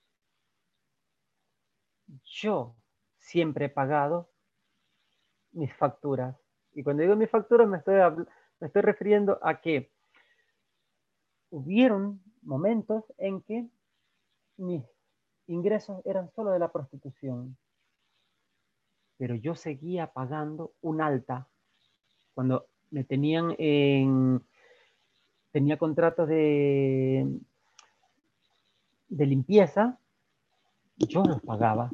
yo siempre he pagado mis facturas. Y cuando digo mis facturas me estoy, me estoy refiriendo a que hubieron momentos en que mis ingresos eran solo de la prostitución, pero yo seguía pagando un alta. Cuando me tenían en... tenía contratos de, de limpieza, yo los pagaba.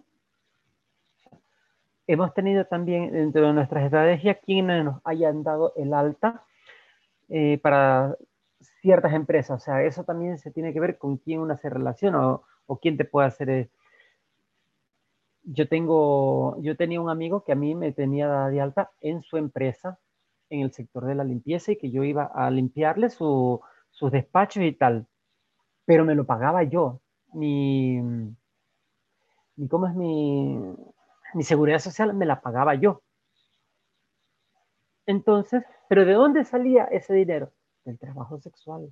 Hemos tenido también dentro de nuestras estrategias quienes nos hayan dado el alta eh, para ciertas empresas. O sea, eso también se tiene que ver con quién uno se relaciona o, o quién te puede hacer. Eh. Yo, tengo, yo tenía un amigo que a mí me tenía dada de alta en su empresa, en el sector de la limpieza, y que yo iba a limpiarle su, sus despachos y tal. Pero me lo pagaba yo. Mi, mi ¿cómo es mi...? Mi seguridad social me la pagaba yo. Entonces, ¿pero de dónde salía ese dinero? Del trabajo sexual.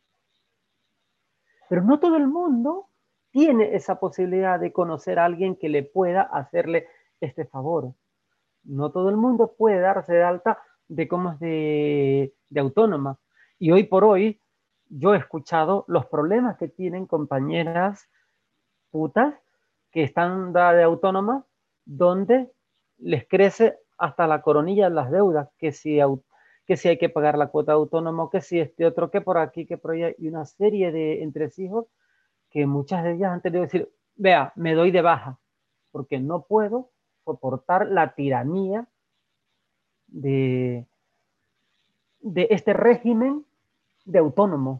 Pero no todo el mundo tiene esa posibilidad de conocer a alguien que le pueda hacerle este favor. No todo el mundo puede darse de alta de cómo es de, de autónoma. Y hoy por hoy, yo he escuchado los problemas que tienen compañeras putas que están dadas de autónoma, donde les crece hasta la coronilla las deudas, que si, que si hay que pagar la cuota de autónomo, que si este otro, que por aquí, que por allá, y una serie de entresijos que muchas de ellas han tenido que decir, vea, me doy de baja, porque no puedo soportar la tiranía de, de este régimen de autónomo.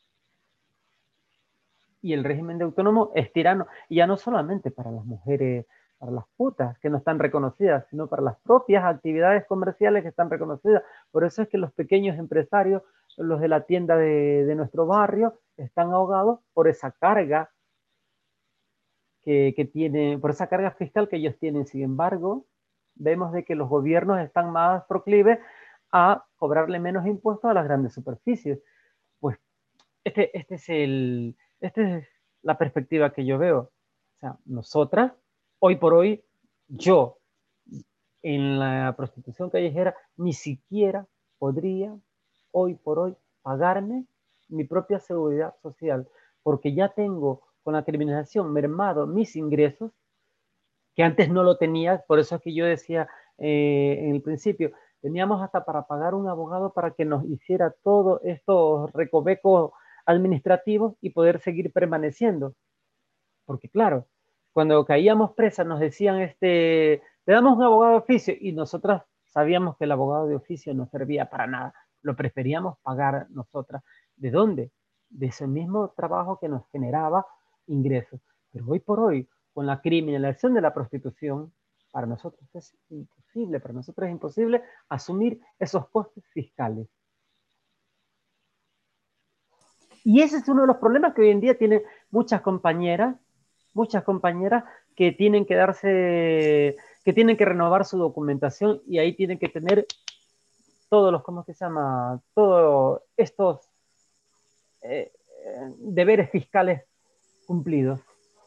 Y el régimen de autónomo es tirano, y ya no solamente para las mujeres, para las putas que no están reconocidas, sino para las propias actividades comerciales que están reconocidas. Por eso es que los pequeños empresarios, los de la tienda de, de nuestro barrio, están ahogados por esa carga que, que tiene, por esa carga fiscal que ellos tienen. Sin embargo, vemos de que los gobiernos están más proclives a cobrarle menos impuestos a las grandes superficies. Pues este, este es el, esta es la perspectiva que yo veo. O sea, nosotras, hoy por hoy, yo, en la prostitución callejera, ni siquiera podría, hoy por hoy, pagarme mi propia seguridad social, porque ya tengo con la criminalización mermado mis ingresos, que antes no lo tenía. Por eso es que yo decía eh, en el principio, teníamos hasta para pagar un abogado para que nos hiciera todos estos recovecos administrativos y poder seguir permaneciendo. Porque claro, cuando caíamos presas nos decían, este, te damos un abogado de oficio, y nosotras sabíamos que el abogado de oficio no servía para nada, lo preferíamos pagar nosotras. ¿De dónde? De ese mismo trabajo que nos generaba ingresos. Pero hoy por hoy, con la criminalización de la prostitución, para nosotros es imposible, para nosotros es imposible asumir esos costes fiscales. Y ese es uno de los problemas que hoy en día tienen muchas compañeras, muchas compañeras que tienen que darse, que tienen que renovar su documentación, y ahí tienen que tener todos los, ¿cómo se llama? Todos estos, eh, deberes fiscales cumplidos.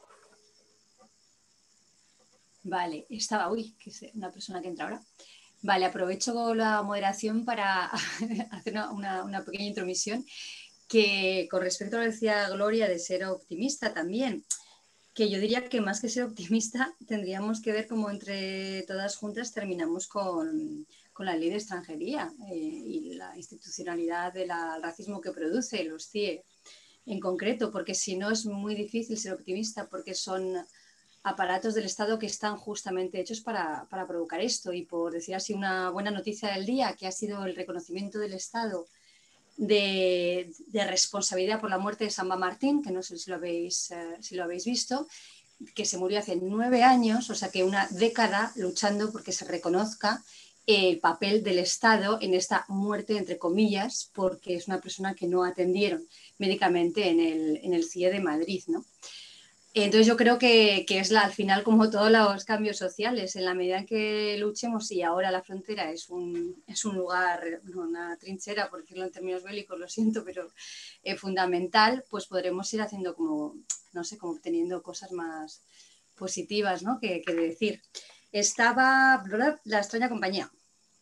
Vale, estaba, uy, que es una persona que entra ahora. Vale, aprovecho la moderación para hacer una, una, una pequeña intromisión, que con respecto a lo que decía Gloria de ser optimista también, que yo diría que más que ser optimista tendríamos que ver cómo entre todas juntas terminamos con, con la ley de extranjería eh, y la institucionalidad del racismo que produce, los C I E en concreto, porque si no es muy difícil ser optimista porque son aparatos del Estado que están justamente hechos para, para provocar esto. Y por decir así una buena noticia del día, que ha sido el reconocimiento del Estado de, de responsabilidad por la muerte de Samba Martín, que no sé si lo habéis, eh, si lo habéis visto, que se murió hace nueve años, o sea que una década luchando porque se reconozca el papel del Estado en esta muerte, entre comillas, porque es una persona que no atendieron médicamente en el, en el C I E de Madrid, ¿no? Entonces yo creo que, que es la, al final como todos los cambios sociales, en la medida en que luchemos, y ahora la frontera es un, es un lugar, una trinchera, por decirlo en términos bélicos, lo siento, pero eh, fundamental, pues podremos ir haciendo como, no sé, como obteniendo cosas más positivas, ¿no? que, que decir. Estaba La extraña compañía.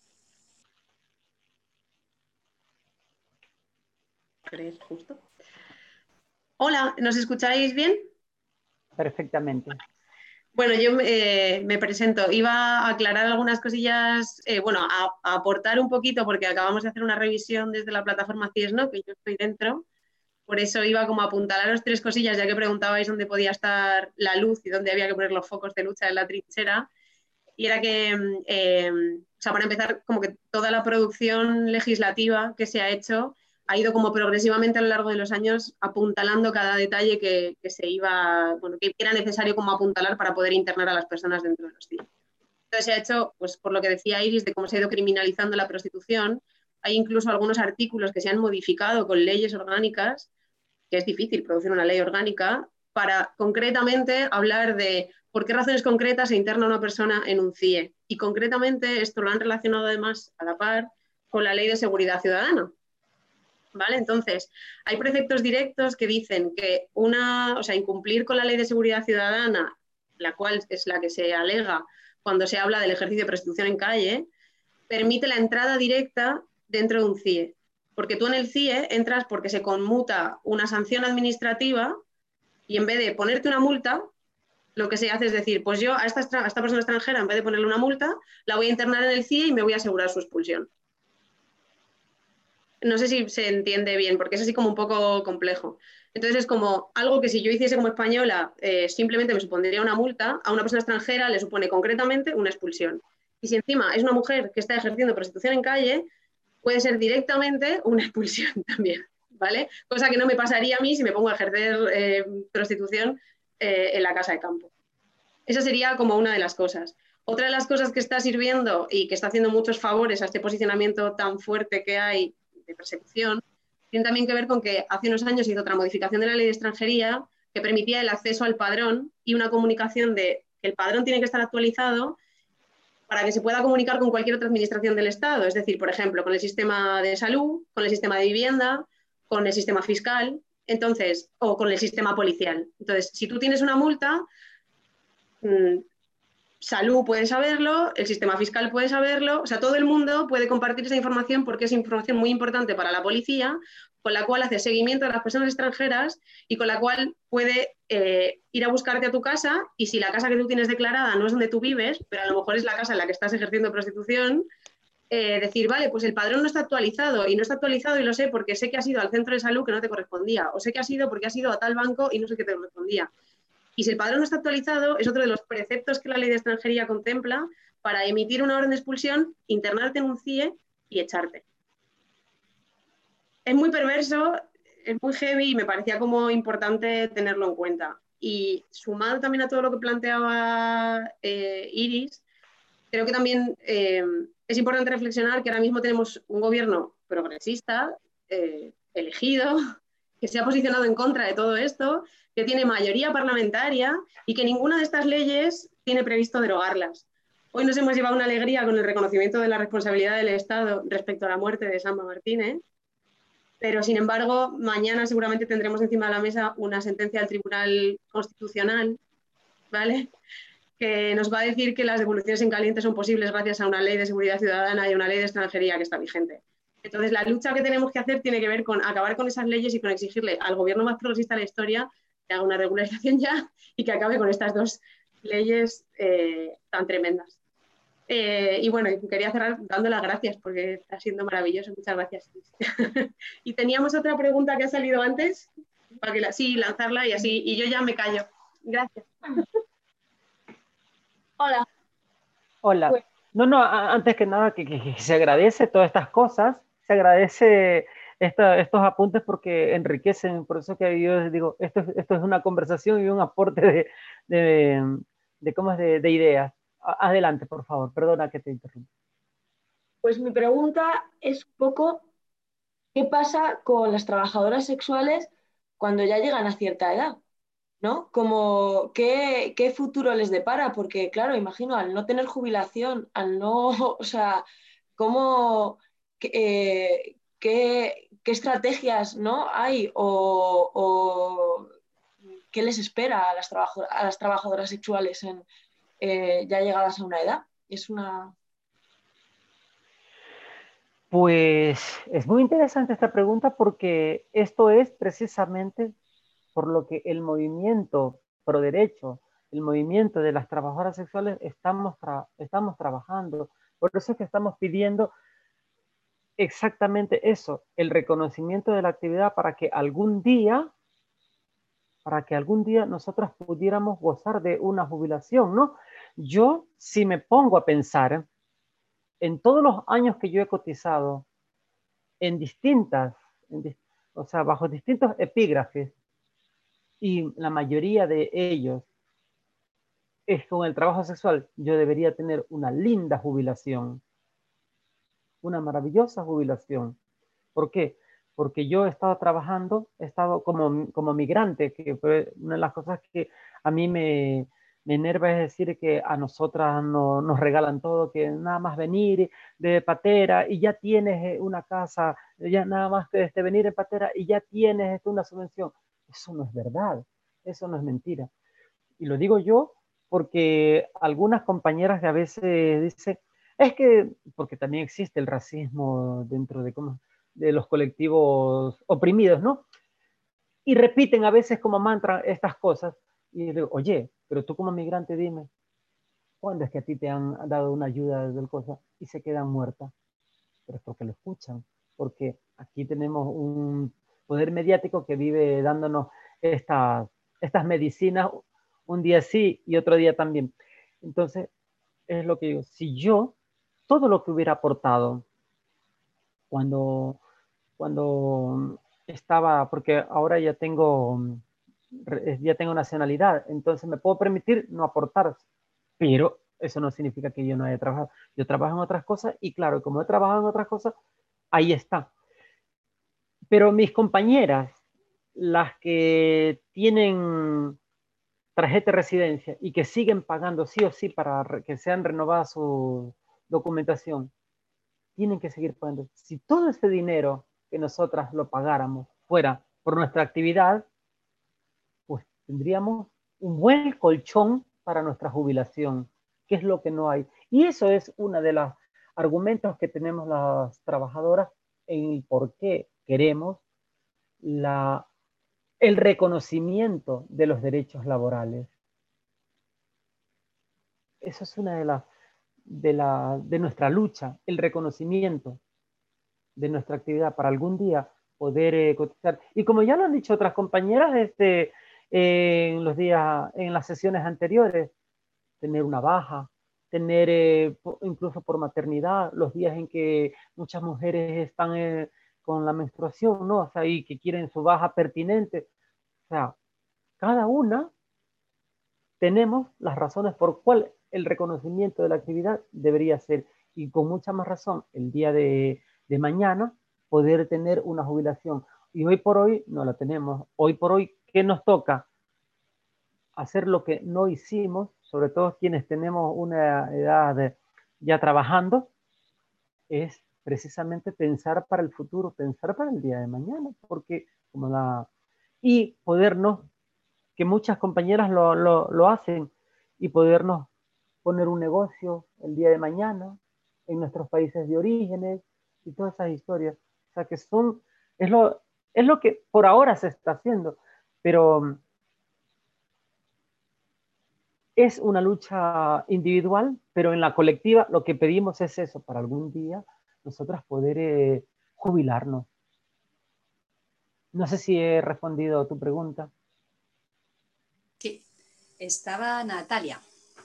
Justo. Hola, ¿nos escucháis bien? Perfectamente. Bueno, yo eh, me presento. Iba a aclarar algunas cosillas, eh, bueno, a, a aportar un poquito, porque acabamos de hacer una revisión desde la plataforma CIESNO, que yo estoy dentro. Por eso iba como a apuntalaros tres cosillas, ya que preguntabais dónde podía estar la luz y dónde había que poner los focos de lucha en la trinchera. Y era que, eh, o sea, para empezar, como que toda la producción legislativa que se ha hecho ha ido como progresivamente a lo largo de los años apuntalando cada detalle que, que se iba, bueno, que era necesario como apuntalar para poder internar a las personas dentro de los C I E. Entonces se ha hecho, pues por lo que decía Iris, de cómo se ha ido criminalizando la prostitución. Hay incluso algunos artículos que se han modificado con leyes orgánicas, que es difícil producir una ley orgánica, para concretamente hablar de por qué razones concretas se interna una persona en un C I E. Y concretamente esto lo han relacionado además a la par con la Ley de Seguridad Ciudadana. ¿Vale? Entonces, hay preceptos directos que dicen que una, o sea, incumplir con la Ley de Seguridad Ciudadana, la cual es la que se alega cuando se habla del ejercicio de prostitución en calle, permite la entrada directa dentro de un C I E. Porque tú en el C I E entras porque se conmuta una sanción administrativa y en vez de ponerte una multa, lo que se hace es decir, pues yo a esta, a esta persona extranjera, en vez de ponerle una multa, la voy a internar en el C I E y me voy a asegurar su expulsión. No sé si se entiende bien, porque es así como un poco complejo. Entonces es como algo que si yo hiciese como española, eh, simplemente me supondría una multa, a una persona extranjera le supone concretamente una expulsión. Y si encima es una mujer que está ejerciendo prostitución en calle, puede ser directamente una expulsión también, ¿vale? Cosa que no me pasaría a mí si me pongo a ejercer eh, prostitución eh, en la casa de campo. Esa sería como una de las cosas. Otra de las cosas que está sirviendo y que está haciendo muchos favores a este posicionamiento tan fuerte que hay de persecución, tiene también que ver con que hace unos años hizo otra modificación de la ley de extranjería que permitía el acceso al padrón y una comunicación de que el padrón tiene que estar actualizado para que se pueda comunicar con cualquier otra administración del Estado, es decir, por ejemplo, con el sistema de salud, con el sistema de vivienda, con el sistema fiscal, entonces, o con el sistema policial. Entonces, si tú tienes una multa, mmm, salud puede saberlo, el sistema fiscal puede saberlo, o sea, todo el mundo puede compartir esa información porque es información muy importante para la policía, con la cual hace seguimiento a las personas extranjeras y con la cual puede eh, ir a buscarte a tu casa, y si la casa que tú tienes declarada no es donde tú vives, pero a lo mejor es la casa en la que estás ejerciendo prostitución, eh, decir, vale, pues el padrón no está actualizado, y no está actualizado y lo sé porque sé que has ido al centro de salud que no te correspondía, o sé que has ido porque has ido a tal banco y no sé qué te correspondía. Y si el padrón no está actualizado, es otro de los preceptos que la ley de extranjería contempla para emitir una orden de expulsión, internarte en un C I E y echarte. Es muy perverso, es muy heavy y me parecía como importante tenerlo en cuenta. Y sumado también a todo lo que planteaba eh, Iris, creo que también eh, es importante reflexionar que ahora mismo tenemos un gobierno progresista, eh, elegido, que se ha posicionado en contra de todo esto, que tiene mayoría parlamentaria y que ninguna de estas leyes tiene previsto derogarlas. Hoy nos hemos llevado una alegría con el reconocimiento de la responsabilidad del Estado respecto a la muerte de Samba Martínez, Pero, sin embargo, mañana seguramente tendremos encima de la mesa una sentencia del Tribunal Constitucional, ¿vale?, que nos va a decir que las devoluciones en caliente son posibles gracias a una ley de seguridad ciudadana y una ley de extranjería que está vigente. Entonces, la lucha que tenemos que hacer tiene que ver con acabar con esas leyes y con exigirle al gobierno más progresista de la historia que haga una regularización ya y que acabe con estas dos leyes eh, tan tremendas. Eh, y bueno, quería cerrar dando las gracias porque está siendo maravilloso. Muchas gracias. Y teníamos otra pregunta que ha salido antes, para que la, sí, lanzarla y así, y yo ya me callo. Gracias. Hola. Hola. Pues, No, no, a- antes que nada, que, que- que se agradece todas estas cosas, se agradece esta- estos apuntes porque enriquecen, por eso que yo digo, esto, es- esto es una conversación y un aporte de, de, de, ¿cómo es? de, de ideas. A- Adelante, por favor, perdona que te interrumpa. pues mi pregunta es un poco, ¿qué pasa con las trabajadoras sexuales cuando ya llegan a cierta edad? ¿No? Como, ¿qué, qué futuro les depara? Porque, claro, imagino, al no tener jubilación, al no, o sea, ¿cómo, qué, eh, qué, qué estrategias, ¿no?, hay o, o qué les espera a las, trabajo, a las trabajadoras sexuales en, eh, ya llegadas a una edad? Es una... Pues es muy interesante esta pregunta porque esto es precisamente por lo que el movimiento pro derecho, el movimiento de las trabajadoras sexuales estamos, tra estamos trabajando. Por eso es que estamos pidiendo exactamente eso, el reconocimiento de la actividad para que algún día, para que algún día nosotros pudiéramos gozar de una jubilación, ¿no? Yo, si me pongo a pensar en todos los años que yo he cotizado en distintas, en, o sea, bajo distintos epígrafes, y la mayoría de ellos es con el trabajo sexual, yo debería tener una linda jubilación, una maravillosa jubilación. ¿Por qué? Porque yo he estado trabajando, he estado como, como migrante, que fue una de las cosas que a mí me, me enerva, es decir, que a nosotras no, nos regalan todo, que nada más venir de patera y ya tienes una casa, ya nada más que este, venir en patera y ya tienes este, una subvención. Eso no es verdad, eso no es mentira. Y lo digo yo porque algunas compañeras que a veces dicen, es que, porque también existe el racismo dentro de, ¿cómo? de los colectivos oprimidos, ¿no? Y repiten a veces como mantra estas cosas. Y digo, oye, pero tú como migrante dime, ¿cuándo es que a ti te han dado una ayuda del cosa y se quedan muertas? Pero es porque lo escuchan, porque aquí tenemos un poder mediático que vive dándonos estas, estas medicinas un día sí y otro día también. Entonces, es lo que digo, si yo, todo lo que hubiera aportado cuando, cuando estaba, porque ahora ya tengo, ya tengo nacionalidad, entonces me puedo permitir no aportar, pero eso no significa que yo no haya trabajado. Yo trabajo en otras cosas y claro, como he trabajado en otras cosas, ahí está. Pero mis compañeras, las que tienen tarjeta de residencia y que siguen pagando sí o sí para que sean renovadas su documentación, tienen que seguir pagando. Si todo ese dinero que nosotras lo pagáramos fuera por nuestra actividad, pues tendríamos un buen colchón para nuestra jubilación, que es lo que no hay. Y eso es uno de los argumentos que tenemos las trabajadoras en el por qué queremos la, el reconocimiento de los derechos laborales. Eso es una de las de, la, de nuestra lucha, el reconocimiento de nuestra actividad para algún día poder eh, cotizar. Y como ya lo han dicho otras compañeras este, eh, en los días, en las sesiones anteriores, tener una baja, tener eh, incluso por maternidad, los días en que muchas mujeres están eh, con la menstruación, ¿no? O sea, y que quieren su baja pertinente. O sea, cada una tenemos las razones por cuál el reconocimiento de la actividad debería ser. Y con mucha más razón, el día de, de mañana, poder tener una jubilación. Y hoy por hoy no la tenemos. Hoy por hoy, ¿qué nos toca? Hacer lo que no hicimos, sobre todo quienes tenemos una edad de, ya trabajando, es precisamente pensar para el futuro, pensar para el día de mañana, porque como la... y podernos, que muchas compañeras lo, lo, lo hacen, y podernos poner un negocio el día de mañana en nuestros países de orígenes y todas esas historias. O sea, que son, es lo, es lo que por ahora se está haciendo, pero es una lucha individual, pero en la colectiva lo que pedimos es eso, para algún día nosotras poder eh, jubilarnos. No sé si he respondido a tu pregunta. Sí, estaba Natalia.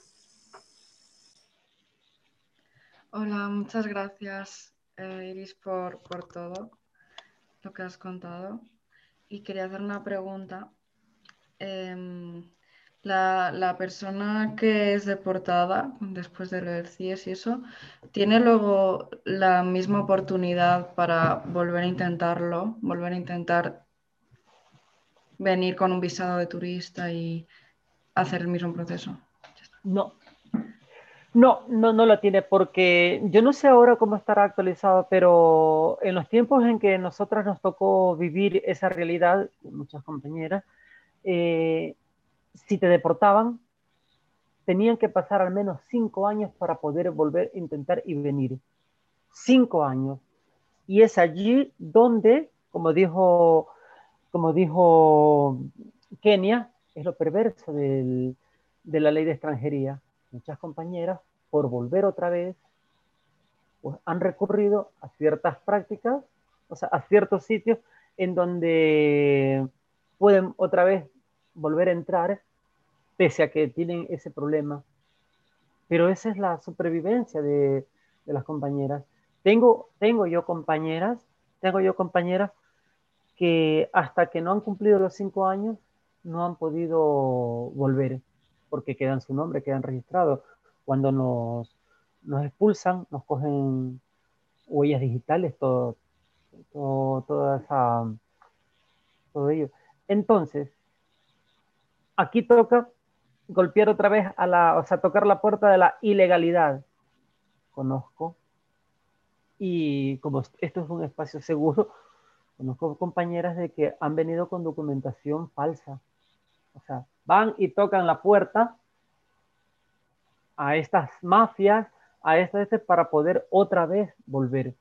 Hola, muchas gracias, eh, Iris, por, por todo lo que has contado. Y quería hacer una pregunta. Eh, la, la persona que es deportada después de lo del C I E S y eso, ¿tiene luego la misma oportunidad para volver a intentarlo, volver a intentar venir con un visado de turista y hacer el mismo proceso? No. No, no, no lo tiene, porque yo no sé ahora cómo estará actualizado, pero en los tiempos en que nosotras nos tocó vivir esa realidad, muchas compañeras, eh, si te deportaban, tenían que pasar al menos cinco años para poder volver a intentar y venir. Cinco años. Y es allí donde, como dijo, como dijo Kenia, es lo perverso del, de la ley de extranjería. Muchas compañeras, por volver otra vez, pues han recurrido a ciertas prácticas, o sea, a ciertos sitios en donde pueden otra vez volver a entrar, pese a que tienen ese problema. Pero esa es la supervivencia de, de las compañeras. Tengo, tengo yo compañeras, tengo yo compañeras que hasta que no han cumplido los cinco años no han podido volver, porque quedan su nombre, quedan registrados. Cuando nos, nos expulsan, nos cogen huellas digitales, todo, todo, toda esa, todo ello. Entonces, aquí toca golpear otra vez a la, o sea, tocar la puerta de la ilegalidad. Conozco, y como esto es un espacio seguro, conozco compañeras de que han venido con documentación falsa. O sea, van y tocan la puerta a estas mafias, a estas para poder otra vez volver.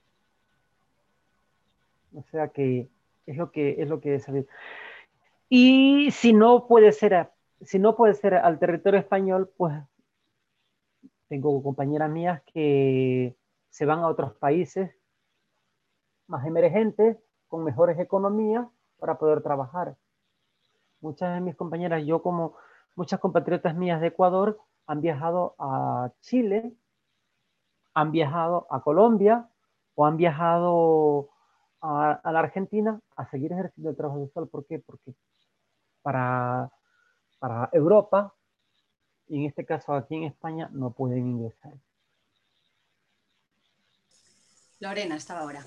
O sea que es lo que es lo que es saber. Y si no puede ser, si no puede ser al territorio español, pues tengo compañeras mías que se van a otros países más emergentes, con mejores economías para poder trabajar. Muchas de mis compañeras, yo como muchas compatriotas mías de Ecuador, han viajado a Chile, han viajado a Colombia o han viajado a, a la Argentina a seguir ejerciendo el trabajo sexual. ¿Por qué? Porque para, para Europa, y en este caso aquí en España, no pueden ingresar. Lorena estaba ahora.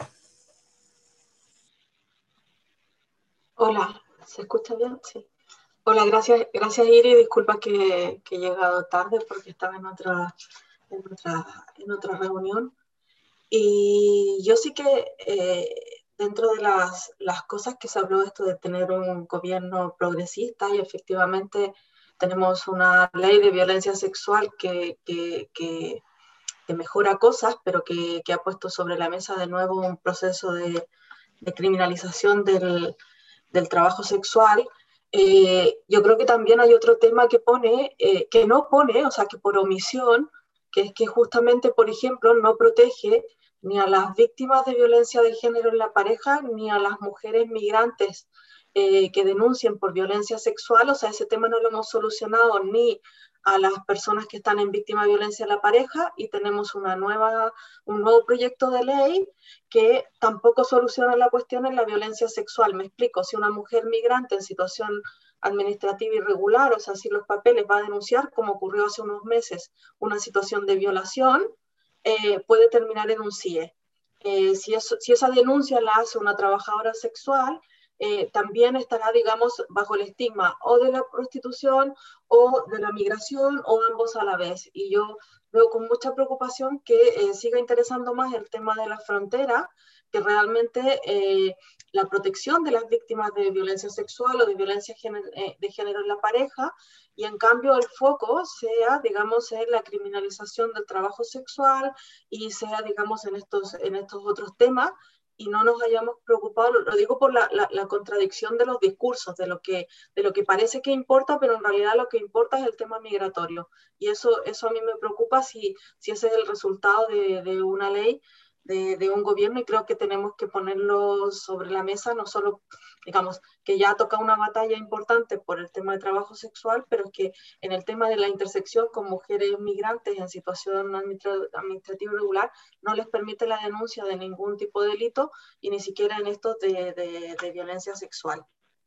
Hola, ¿se escucha bien? Sí. Hola, gracias, gracias Iris. Disculpa que, que he llegado tarde porque estaba en otra, en otra, en otra reunión. Y yo sí que eh, dentro de las, las cosas que se habló esto de tener un gobierno progresista, y efectivamente tenemos una ley de violencia sexual que, que, que, que mejora cosas, pero que, que ha puesto sobre la mesa de nuevo un proceso de, de criminalización del, del trabajo sexual. Eh, yo creo que también hay otro tema que pone, eh, que no pone, o sea, que por omisión, que es que justamente, por ejemplo, no protege ni a las víctimas de violencia de género en la pareja, ni a las mujeres migrantes eh, que denuncien por violencia sexual. O sea, ese tema no lo hemos solucionado ni a las personas que están en víctima de violencia en la pareja, y tenemos una nueva, un nuevo proyecto de ley que tampoco soluciona la cuestión en la violencia sexual. Me explico, si una mujer migrante en situación administrativa irregular, o sea, si los papeles va a denunciar, como ocurrió hace unos meses, una situación de violación, eh, puede terminar en un C I E. Eh, si, eso, si esa denuncia la hace una trabajadora sexual, eh, también estará, digamos, bajo el estigma o de la prostitución o de la migración o ambos a la vez. Y yo veo con mucha preocupación que eh, siga interesando más el tema de la frontera, que realmente eh, la protección de las víctimas de violencia sexual o de violencia de género en la pareja, y en cambio el foco sea, digamos, en la criminalización del trabajo sexual y sea, digamos, en estos, en estos otros temas, y no nos hayamos preocupado, lo digo por la, la, la contradicción de los discursos, de lo, que, de lo que parece que importa, pero en realidad lo que importa es el tema migratorio. Y eso, eso a mí me preocupa si, si ese es el resultado de, de una ley, de, de un gobierno, y creo que tenemos que ponerlo sobre la mesa, no solo, digamos, que ya toca una batalla importante por el tema de trabajo sexual, pero es que en el tema de la intersección con mujeres migrantes en situación administrativa irregular, no les permite la denuncia de ningún tipo de delito, y ni siquiera en estos de, de, de violencia sexual.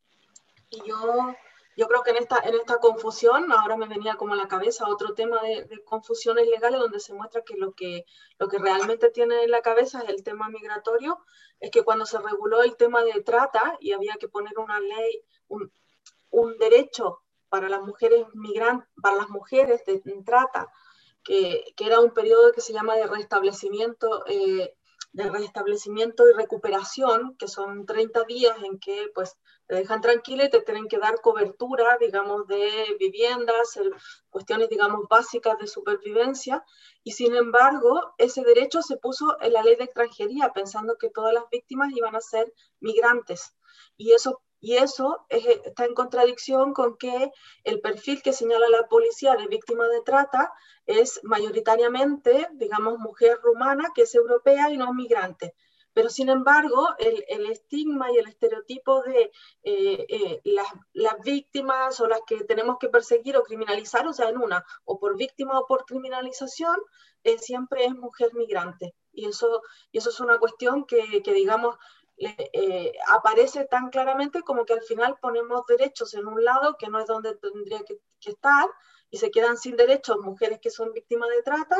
Y yo... Yo creo que en esta, en esta confusión, ahora me venía como a la cabeza otro tema de, de confusiones legales, donde se muestra que lo, que lo que realmente tiene en la cabeza es el tema migratorio, es que cuando se reguló el tema de trata y había que poner una ley, un, un derecho para las mujeres migrantes, para las mujeres de, de trata, que, que era un periodo que se llama de restablecimiento, eh, de restablecimiento y recuperación, que son treinta días en que pues te dejan tranquila y te tienen que dar cobertura, digamos, de viviendas, cuestiones, digamos, básicas de supervivencia, y sin embargo, ese derecho se puso en la ley de extranjería, pensando que todas las víctimas iban a ser migrantes, y eso, y eso es, está en contradicción con que el perfil que señala la policía de víctima de trata es mayoritariamente, digamos, mujer rumana, que es europea y no migrante. Pero sin embargo, el, el estigma y el estereotipo de eh, eh, las, las víctimas o las que tenemos que perseguir o criminalizar, o sea, en una, o por víctima o por criminalización, eh, siempre es mujer migrante. Y eso, y eso es una cuestión que, que digamos, eh, eh, aparece tan claramente como que al final ponemos derechos en un lado que no es donde tendría que, que estar, y se quedan sin derechos mujeres que son víctimas de trata,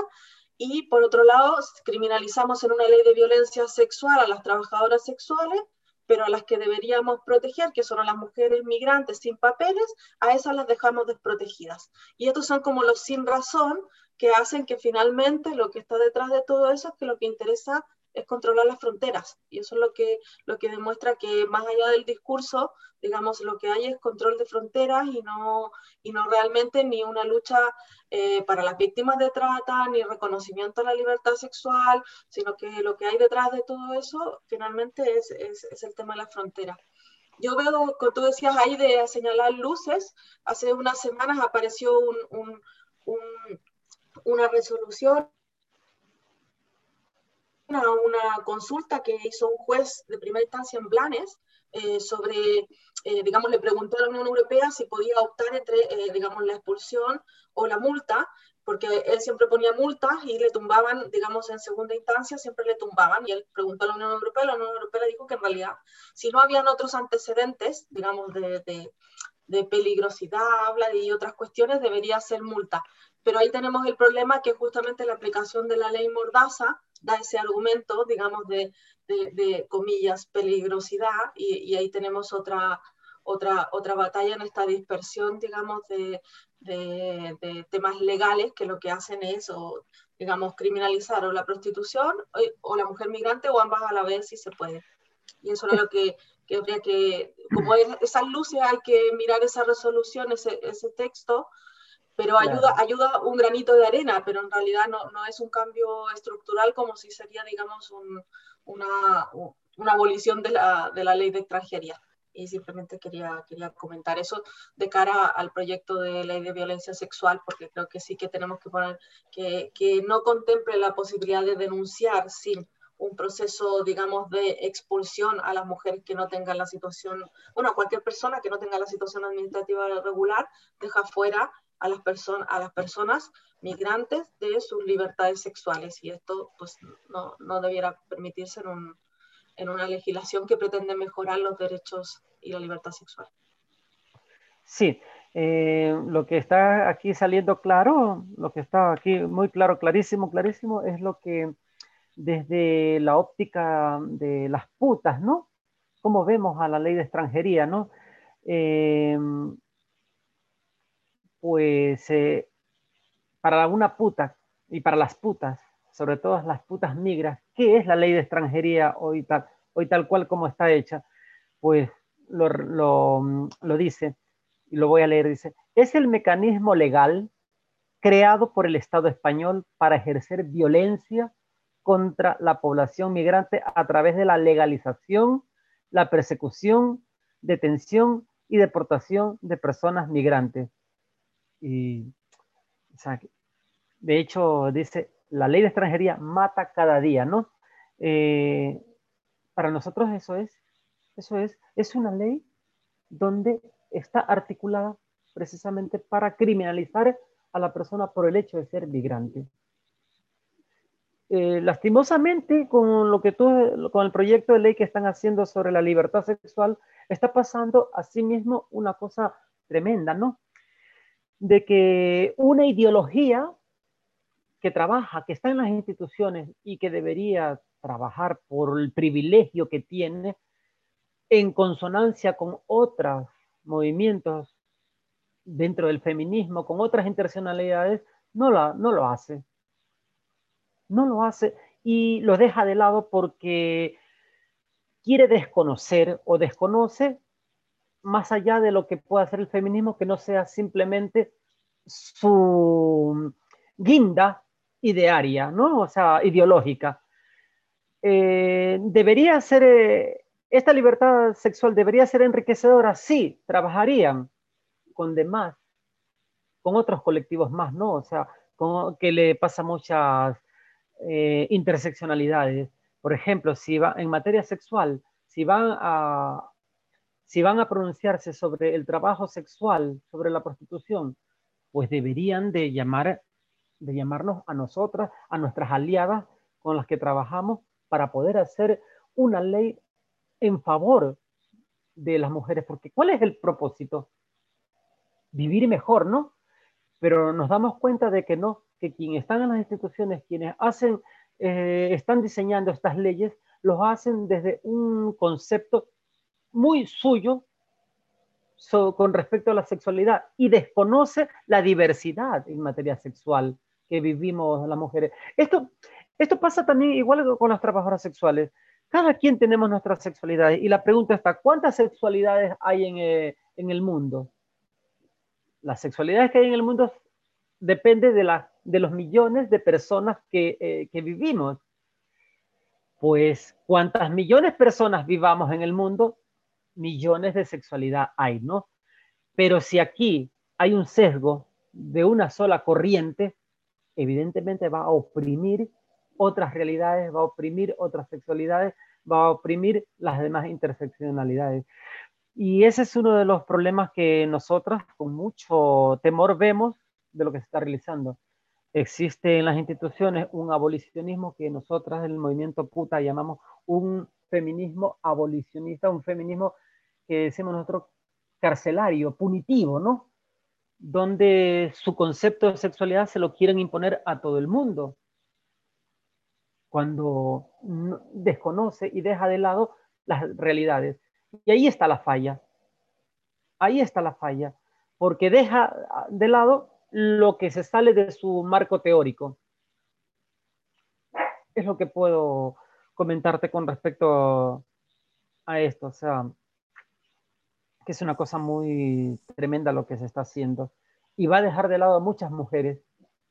y por otro lado criminalizamos en una ley de violencia sexual a las trabajadoras sexuales, pero a las que deberíamos proteger, que son a las mujeres migrantes sin papeles, a esas las dejamos desprotegidas. Y estos son como los sin razón que hacen que finalmente lo que está detrás de todo eso es que lo que interesa es controlar las fronteras, y eso es lo que, lo que demuestra que más allá del discurso, digamos, lo que hay es control de fronteras y no, y no realmente ni una lucha eh, para las víctimas de trata, ni reconocimiento de la libertad sexual, sino que lo que hay detrás de todo eso finalmente es, es, es el tema de la frontera. Yo veo, como tú decías ahí, de señalar luces, hace unas semanas apareció un, un, un, una resolución, Una, una consulta que hizo un juez de primera instancia en Blanes eh, sobre, eh, digamos, le preguntó a la Unión Europea si podía optar entre, eh, digamos, la expulsión o la multa, porque él siempre ponía multas y le tumbaban, digamos, en segunda instancia siempre le tumbaban, y él preguntó a la Unión Europea, la Unión Europea le dijo que en realidad, si no habían otros antecedentes, digamos, de, de, de peligrosidad, habla y otras cuestiones, debería ser multa. Pero ahí tenemos el problema que justamente la aplicación de la ley Mordaza da ese argumento, digamos, de, de, de comillas, peligrosidad, y, y ahí tenemos otra, otra, otra batalla en esta dispersión, digamos, de, de, de temas legales que lo que hacen es, o, digamos, criminalizar o la prostitución o, o la mujer migrante, o ambas a la vez si se puede. Y eso era lo que, que habría que, como es, esas luces hay que mirar esa resolución, ese, ese texto, pero ayuda, claro. ayuda un granito de arena, pero en realidad no, no es un cambio estructural como si sería, digamos, un, una, una abolición de la, de la ley de extranjería. Y simplemente quería, quería comentar eso de cara al proyecto de ley de violencia sexual, porque creo que sí que tenemos que poner que, que no contemple la posibilidad de denunciar sin un proceso, digamos, de expulsión a las mujeres que no tengan la situación, bueno, cualquier persona que no tenga la situación administrativa regular, deja fuera a las, person a las personas migrantes de sus libertades sexuales, y esto pues no, no debiera permitirse en, un, en una legislación que pretende mejorar los derechos y la libertad sexual. Sí, eh, lo que está aquí saliendo claro, lo que está aquí muy claro, clarísimo, clarísimo, es lo que desde la óptica de las putas, ¿no? cómo vemos a la ley de extranjería, ¿no? Eh, pues eh, para una puta y para las putas, sobre todo las putas migras, ¿qué es la ley de extranjería hoy tal, hoy tal cual como está hecha? Pues lo, lo, lo dice, y lo voy a leer, dice, es el mecanismo legal creado por el Estado español para ejercer violencia contra la población migrante a través de la legalización, la persecución, detención y deportación de personas migrantes. Y, o sea, de hecho, dice, la ley de extranjería mata cada día, ¿no? Eh, para nosotros eso es, eso es, es una ley donde está articulada precisamente para criminalizar a la persona por el hecho de ser migrante. Eh, lastimosamente, con lo que tú, con el proyecto de ley que están haciendo sobre la libertad sexual, está pasando asimismo una cosa tremenda, ¿no? De que una ideología que trabaja, que está en las instituciones y que debería trabajar por el privilegio que tiene, en consonancia con otros movimientos dentro del feminismo, con otras interseccionalidades, no lo, no lo hace. No lo hace y lo deja de lado porque quiere desconocer o desconoce más allá de lo que pueda hacer el feminismo, que no sea simplemente su guinda idearia, ¿no? O sea, ideológica. Eh, debería ser, eh, esta libertad sexual debería ser enriquecedora, sí, trabajarían con demás, con otros colectivos más, ¿no? O sea, con, que le pasa muchas eh, interseccionalidades. Por ejemplo, si va en materia sexual, si van a si van a pronunciarse sobre el trabajo sexual, sobre la prostitución, pues deberían de llamar, de llamarnos a nosotras, a nuestras aliadas con las que trabajamos para poder hacer una ley en favor de las mujeres, porque ¿cuál es el propósito? Vivir mejor, ¿no? Pero nos damos cuenta de que no, que quienes están en las instituciones, quienes hacen, eh, están diseñando estas leyes, los hacen desde un concepto muy suyo so, con respecto a la sexualidad y desconoce la diversidad en materia sexual que vivimos las mujeres. Esto, esto pasa también igual con las trabajadoras sexuales. Cada quien tenemos nuestras sexualidades y la pregunta está, ¿cuántas sexualidades hay en, eh, en el mundo? Las sexualidades que hay en el mundo depende de, la, de los millones de personas que, eh, que vivimos. Pues, ¿cuántas millones de personas vivamos en el mundo? Millones de sexualidad hay, ¿no? Pero si aquí hay un sesgo de una sola corriente, evidentemente va a oprimir otras realidades, va a oprimir otras sexualidades, va a oprimir las demás interseccionalidades. Y ese es uno de los problemas que nosotras con mucho temor vemos de lo que se está realizando. Existe en las instituciones un abolicionismo que nosotras en el movimiento puta llamamos un feminismo abolicionista, un feminismo que decimos nosotros carcelario, punitivo, ¿no? Donde su concepto de sexualidad se lo quieren imponer a todo el mundo, cuando desconoce y deja de lado las realidades. Y ahí está la falla. Ahí está la falla, porque deja de lado lo que se sale de su marco teórico. Es lo que puedo comentarte con respecto a esto. O sea, que es una cosa muy tremenda lo que se está haciendo. Y va a dejar de lado a muchas mujeres.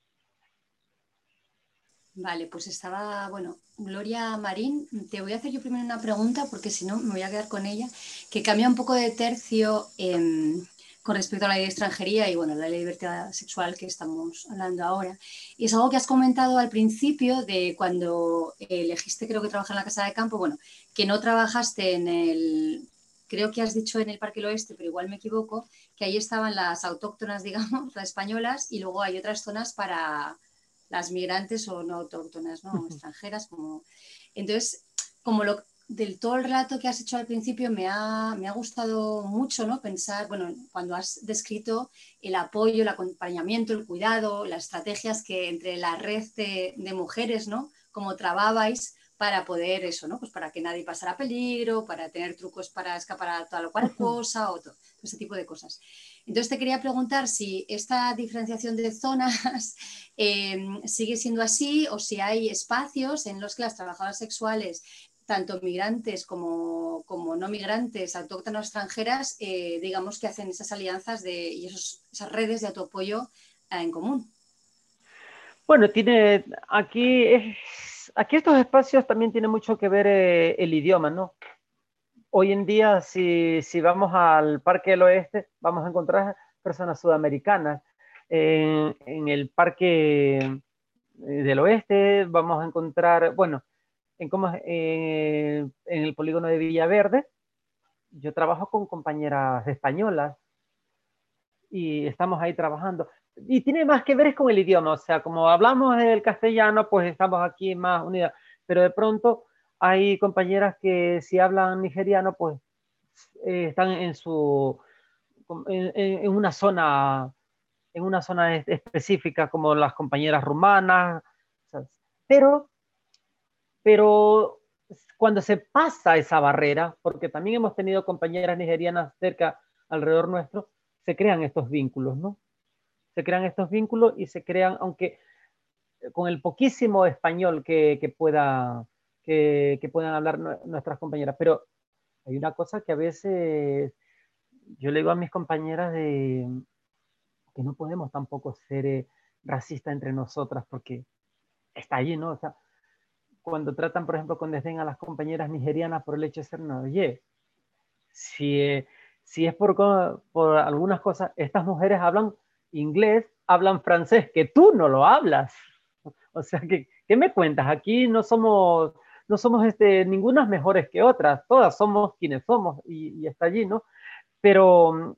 Vale, pues estaba, bueno, Gloria Marín, te voy a hacer yo primero una pregunta porque si no me voy a quedar con ella, que cambia un poco de tercio eh, con respecto a la ley de extranjería y bueno, la ley de libertad sexual que estamos hablando ahora. Y es algo que has comentado al principio de cuando elegiste, creo que trabajar en la Casa de Campo, bueno, que no trabajaste en el, creo que has dicho en el Parque del Oeste, pero igual me equivoco, que ahí estaban las autóctonas, digamos, las españolas, y luego hay otras zonas para las migrantes o no autóctonas, ¿no? O extranjeras. Como... Entonces, como lo, del todo el relato que has hecho al principio me ha, me ha gustado mucho, ¿no? Pensar, bueno, cuando has descrito el apoyo, el acompañamiento, el cuidado, las estrategias que entre la red de, de mujeres, ¿no? Como trababais para poder eso, ¿no? Pues para que nadie pasara peligro, para tener trucos para escapar a tal o cual cosa, o todo ese tipo de cosas. Entonces te quería preguntar si esta diferenciación de zonas eh, sigue siendo así, o si hay espacios en los que las trabajadoras sexuales, tanto migrantes como, como no migrantes, autóctonas o extranjeras, eh, digamos que hacen esas alianzas de, y esos, esas redes de autoapoyo eh, en común. Bueno, tiene aquí, es, aquí estos espacios también tienen mucho que ver eh, el idioma, ¿no? Hoy en día, si, si vamos al Parque del Oeste, vamos a encontrar personas sudamericanas. En, en el Parque del Oeste vamos a encontrar, bueno, en, como, en, en el polígono de Villaverde, yo trabajo con compañeras españolas y estamos ahí trabajando. Y tiene más que ver con el idioma, o sea, como hablamos el castellano, pues estamos aquí más unidas, pero de pronto hay compañeras que si hablan nigeriano, pues eh, están en su, en, en, una zona, en una zona específica, como las compañeras rumanas, ¿sabes? Pero, pero cuando se pasa esa barrera, porque también hemos tenido compañeras nigerianas cerca, alrededor nuestro, se crean estos vínculos, ¿no? Se crean estos vínculos y se crean, aunque con el poquísimo español que, que, pueda, que, que puedan hablar nuestras compañeras. Pero hay una cosa que a veces yo le digo a mis compañeras de que no podemos tampoco ser eh, racistas entre nosotras, porque está allí, ¿no? O sea, cuando tratan, por ejemplo, con desdén a las compañeras nigerianas por el hecho de ser no, oye, si, eh, si es por, por algunas cosas, estas mujeres hablan inglés, hablan francés, que tú no lo hablas. O sea, que, ¿qué me cuentas? Aquí no somos, no somos este, ningunas mejores que otras, todas somos quienes somos y, y está allí, ¿no? Pero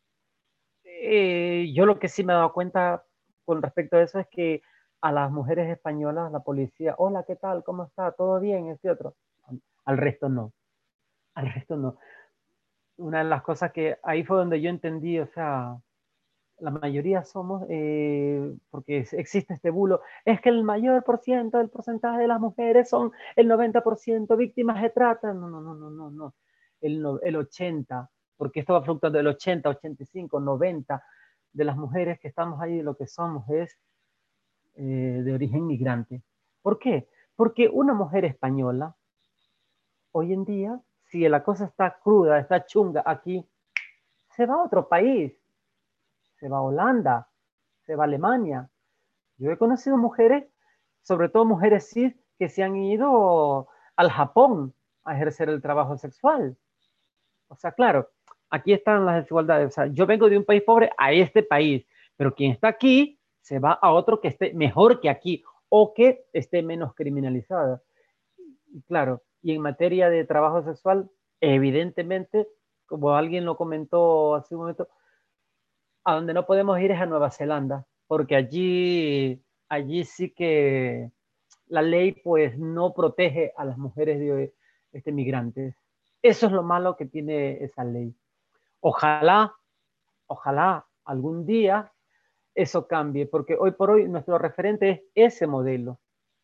eh, yo lo que sí me he dado cuenta con respecto a eso es que a las mujeres españolas, la policía, hola, ¿qué tal? ¿Cómo está? ¿Todo bien? Este otro. Al resto no. Al resto no. Una de las cosas que ahí fue donde yo entendí, o sea, la mayoría somos, eh, porque existe este bulo, es que el mayor por ciento del porcentaje de las mujeres son el noventa por ciento víctimas de trata. No, no, no, no, no, no. El, el ochenta, porque esto va fluctuando del ochenta, ochenta y cinco, noventa de las mujeres que estamos ahí, lo que somos es eh, de origen migrante. ¿Por qué? Porque una mujer española, hoy en día, si la cosa está cruda, está chunga aquí, se va a otro país. Se va a Holanda, se va a Alemania. Yo he conocido mujeres, sobre todo mujeres cis, que se han ido al Japón a ejercer el trabajo sexual. O sea, claro, aquí están las desigualdades. O sea, yo vengo de un país pobre a este país, pero quien está aquí se va a otro que esté mejor que aquí o que esté menos criminalizada. Y claro, y en materia de trabajo sexual, evidentemente, como alguien lo comentó hace un momento, a donde no podemos ir es a Nueva Zelanda, porque allí, allí sí que la ley pues no protege a las mujeres de, este, migrantes. Eso es lo malo que tiene esa ley. Ojalá, ojalá algún día eso cambie, porque hoy por hoy nuestro referente es ese modelo.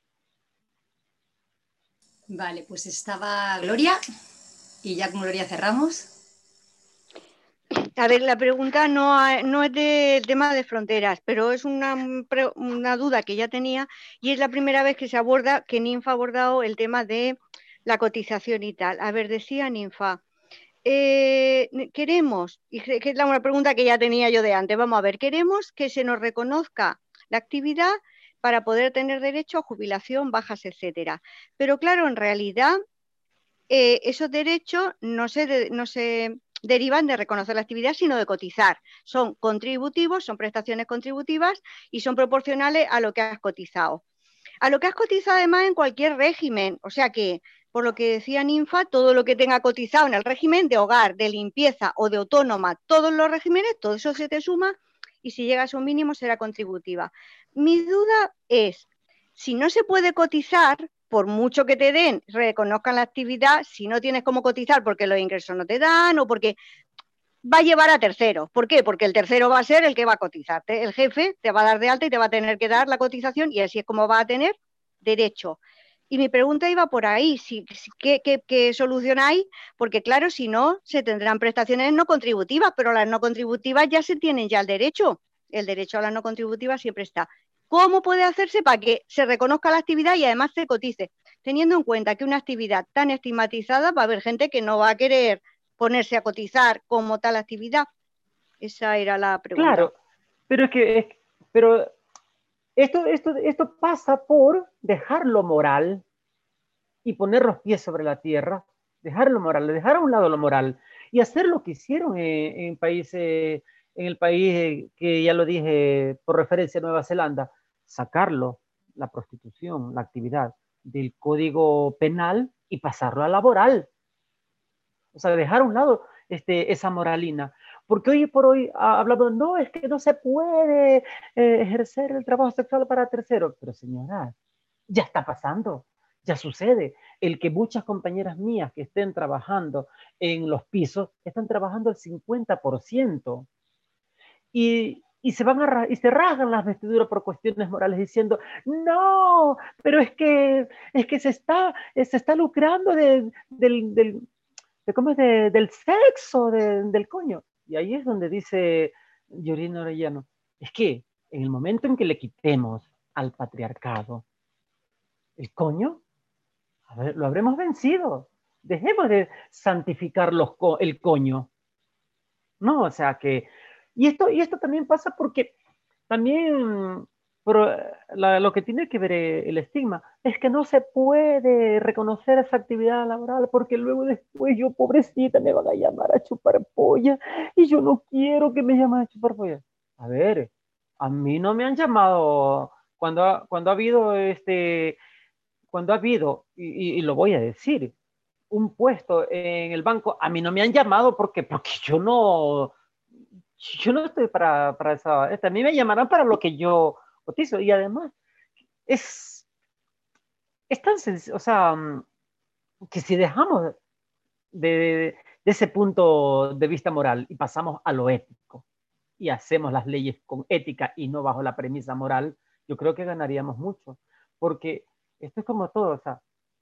Vale, pues estaba Gloria, y ya con Gloria cerramos. A ver, la pregunta no, no es de tema de fronteras, pero es una, una duda que ya tenía y es la primera vez que se aborda, que Ninfa ha abordado el tema de la cotización y tal. A ver, decía Ninfa, eh, queremos, y que es una pregunta que ya tenía yo de antes, vamos a ver, queremos que se nos reconozca la actividad para poder tener derecho a jubilación, bajas, etcétera. Pero claro, en realidad eh, esos derechos no se, no se derivan de reconocer la actividad, sino de cotizar. Son contributivos, son prestaciones contributivas y son proporcionales a lo que has cotizado. A lo que has cotizado además en cualquier régimen, o sea que, por lo que decía Ninfa, todo lo que tenga cotizado en el régimen de hogar, de limpieza o de autónoma, todos los regímenes, todo eso se te suma y si llegas a un mínimo será contributiva. Mi duda es, si no se puede cotizar, por mucho que te den, reconozcan la actividad, si no tienes cómo cotizar porque los ingresos no te dan o porque va a llevar a terceros. ¿Por qué? Porque el tercero va a ser el que va a cotizarte. El jefe te va a dar de alta y te va a tener que dar la cotización y así es como va a tener derecho. Y mi pregunta iba por ahí, si, si, ¿qué, qué, qué solución hay? Porque claro, si no, se tendrán prestaciones no contributivas, pero las no contributivas ya se tienen ya el derecho. El derecho a las no contributivas siempre está. ¿Cómo puede hacerse para que se reconozca la actividad y además se cotice? Teniendo en cuenta que una actividad tan estigmatizada va a haber gente que no va a querer ponerse a cotizar como tal actividad. Esa era la pregunta. Claro, pero es que, es, pero esto, esto, esto pasa por dejar lo moral y poner los pies sobre la tierra, dejar lo moral, dejar a un lado lo moral y hacer lo que hicieron en, en, países, en el país que ya lo dije por referencia a Nueva Zelanda, sacarlo, la prostitución, la actividad del código penal y pasarlo a laboral. O sea, dejar a un lado este, esa moralina. Porque hoy por hoy ha hablado, no, es que no se puede eh, ejercer el trabajo sexual para terceros. Pero señora, ya está pasando, ya sucede. El que muchas compañeras mías que estén trabajando en los pisos, están trabajando el cincuenta por ciento. Y, y, se van a, y se rasgan las vestiduras por cuestiones morales diciendo, no, pero es que, es que se, está, se está lucrando de, del, del de cómo es de, del sexo, de, del coño. Y ahí es donde dice Yorina Orellano, es que en el momento en que le quitemos al patriarcado el coño, a ver, lo habremos vencido. Dejemos de santificar los co el coño. No, o sea que... Y esto, y esto también pasa porque también pero la, lo que tiene que ver el estigma es que no se puede reconocer esa actividad laboral porque luego después yo, pobrecita, me van a llamar a chupar polla y yo no quiero que me llamen a chupar polla. A ver, a mí no me han llamado cuando ha, cuando ha habido este, cuando ha habido, y, y lo voy a decir, un puesto en el banco, a mí no me han llamado porque, porque yo no, yo no estoy para, para esa, a mí me llamarán para lo que yo cotizo y además es, es tan sencillo, o sea, que si dejamos de, de, de ese punto de vista moral y pasamos a lo ético y hacemos las leyes con ética y no bajo la premisa moral, yo creo que ganaríamos mucho, porque esto es como todo, o sea,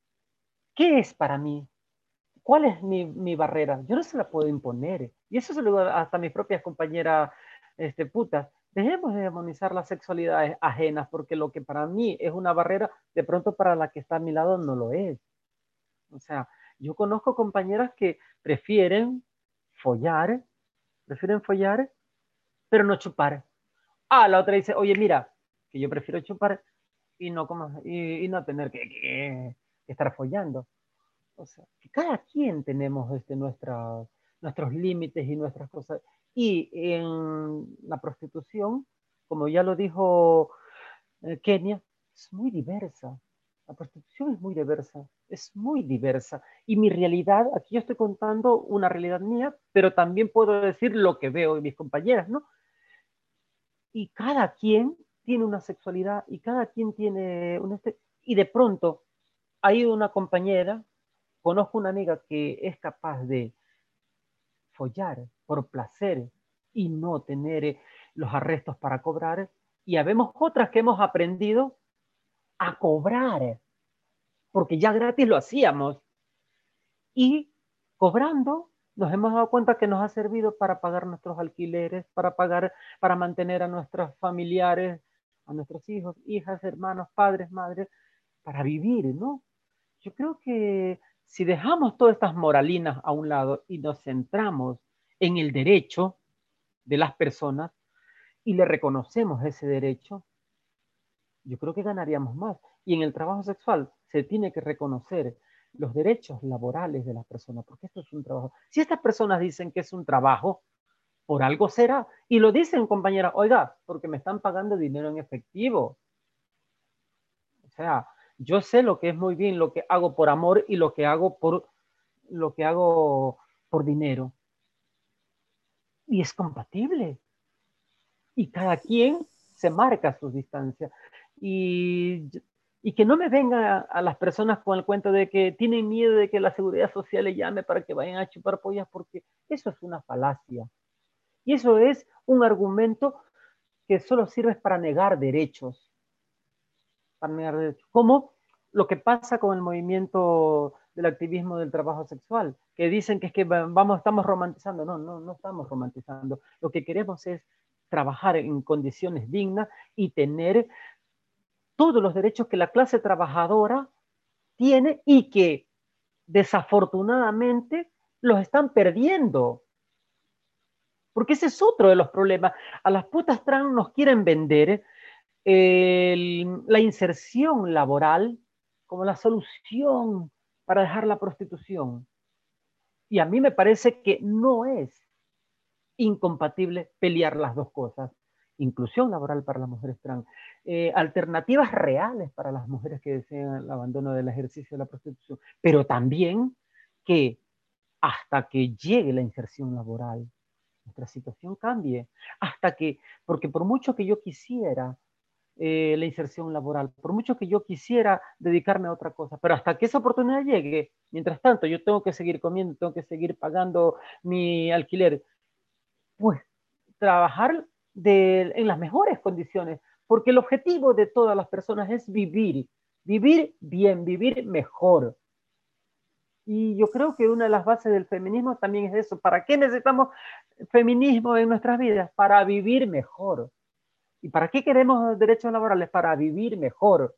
¿qué es para mí? ¿Cuál es mi, mi barrera? Yo no se la puedo imponer. Y eso se lo digo hasta a mis propias compañeras este, putas. Dejemos de demonizar las sexualidades ajenas, porque lo que para mí es una barrera, de pronto para la que está a mi lado no lo es. O sea, yo conozco compañeras que prefieren follar, prefieren follar, pero no chupar. Ah, la otra dice, oye, mira, que yo prefiero chupar y no, como, y, y no tener que, que, que estar follando. O sea, que cada quien tenemos este, nuestra, nuestros límites y nuestras cosas. Y en la prostitución, como ya lo dijo eh, Kenia, es muy diversa. La prostitución es muy diversa, es muy diversa. Y mi realidad, aquí yo estoy contando una realidad mía, pero también puedo decir lo que veo en mis compañeras, ¿no? Y cada quien tiene una sexualidad y cada quien tiene un... Este, y de pronto hay una compañera, conozco una amiga que es capaz de follar por placer y no tener los arrestos para cobrar, y habemos otras que hemos aprendido a cobrar, porque ya gratis lo hacíamos, y cobrando nos hemos dado cuenta que nos ha servido para pagar nuestros alquileres, para pagar, para mantener a nuestros familiares, a nuestros hijos, hijas, hermanos, padres, madres, para vivir, ¿no? Yo creo que si dejamos todas estas moralinas a un lado y nos centramos en el derecho de las personas y le reconocemos ese derecho, yo creo que ganaríamos más. Y en el trabajo sexual se tiene que reconocer los derechos laborales de las personas, porque esto es un trabajo. Si estas personas dicen que es un trabajo, por algo será. Y lo dicen, compañera, oiga, porque me están pagando dinero en efectivo. O sea, yo sé lo que es muy bien, lo que hago por amor y lo que hago por, lo que hago por dinero. Y es compatible. Y cada quien se marca sus distancias. Y, y que no me vengan a, a las personas con el cuento de que tienen miedo de que la seguridad social les llame para que vayan a chupar pollas, porque eso es una falacia. Y eso es un argumento que solo sirve para negar derechos. Para negar derechos. Como lo que pasa con el movimiento del activismo del trabajo sexual, que dicen que es que vamos, estamos romantizando. No, no, no estamos romantizando. Lo que queremos es trabajar en condiciones dignas y tener todos los derechos que la clase trabajadora tiene y que desafortunadamente los están perdiendo. Porque ese es otro de los problemas. A las putas trans nos quieren vender el, la inserción laboral como la solución para dejar la prostitución. Y a mí me parece que no es incompatible pelear las dos cosas. Inclusión laboral para las mujeres trans, eh, alternativas reales para las mujeres que desean el abandono del ejercicio de la prostitución, pero también que hasta que llegue la inserción laboral, nuestra situación cambie, hasta que, porque por mucho que yo quisiera eh, la inserción laboral, por mucho que yo quisiera dedicarme a otra cosa, pero hasta que esa oportunidad llegue, mientras tanto yo tengo que seguir comiendo, tengo que seguir pagando mi alquiler, pues trabajar de, en las mejores condiciones, porque el objetivo de todas las personas es vivir, vivir bien, vivir mejor. Y yo creo que una de las bases del feminismo también es eso. ¿Para qué necesitamos feminismo en nuestras vidas? Para vivir mejor. ¿Y para qué queremos derechos laborales? Para vivir mejor.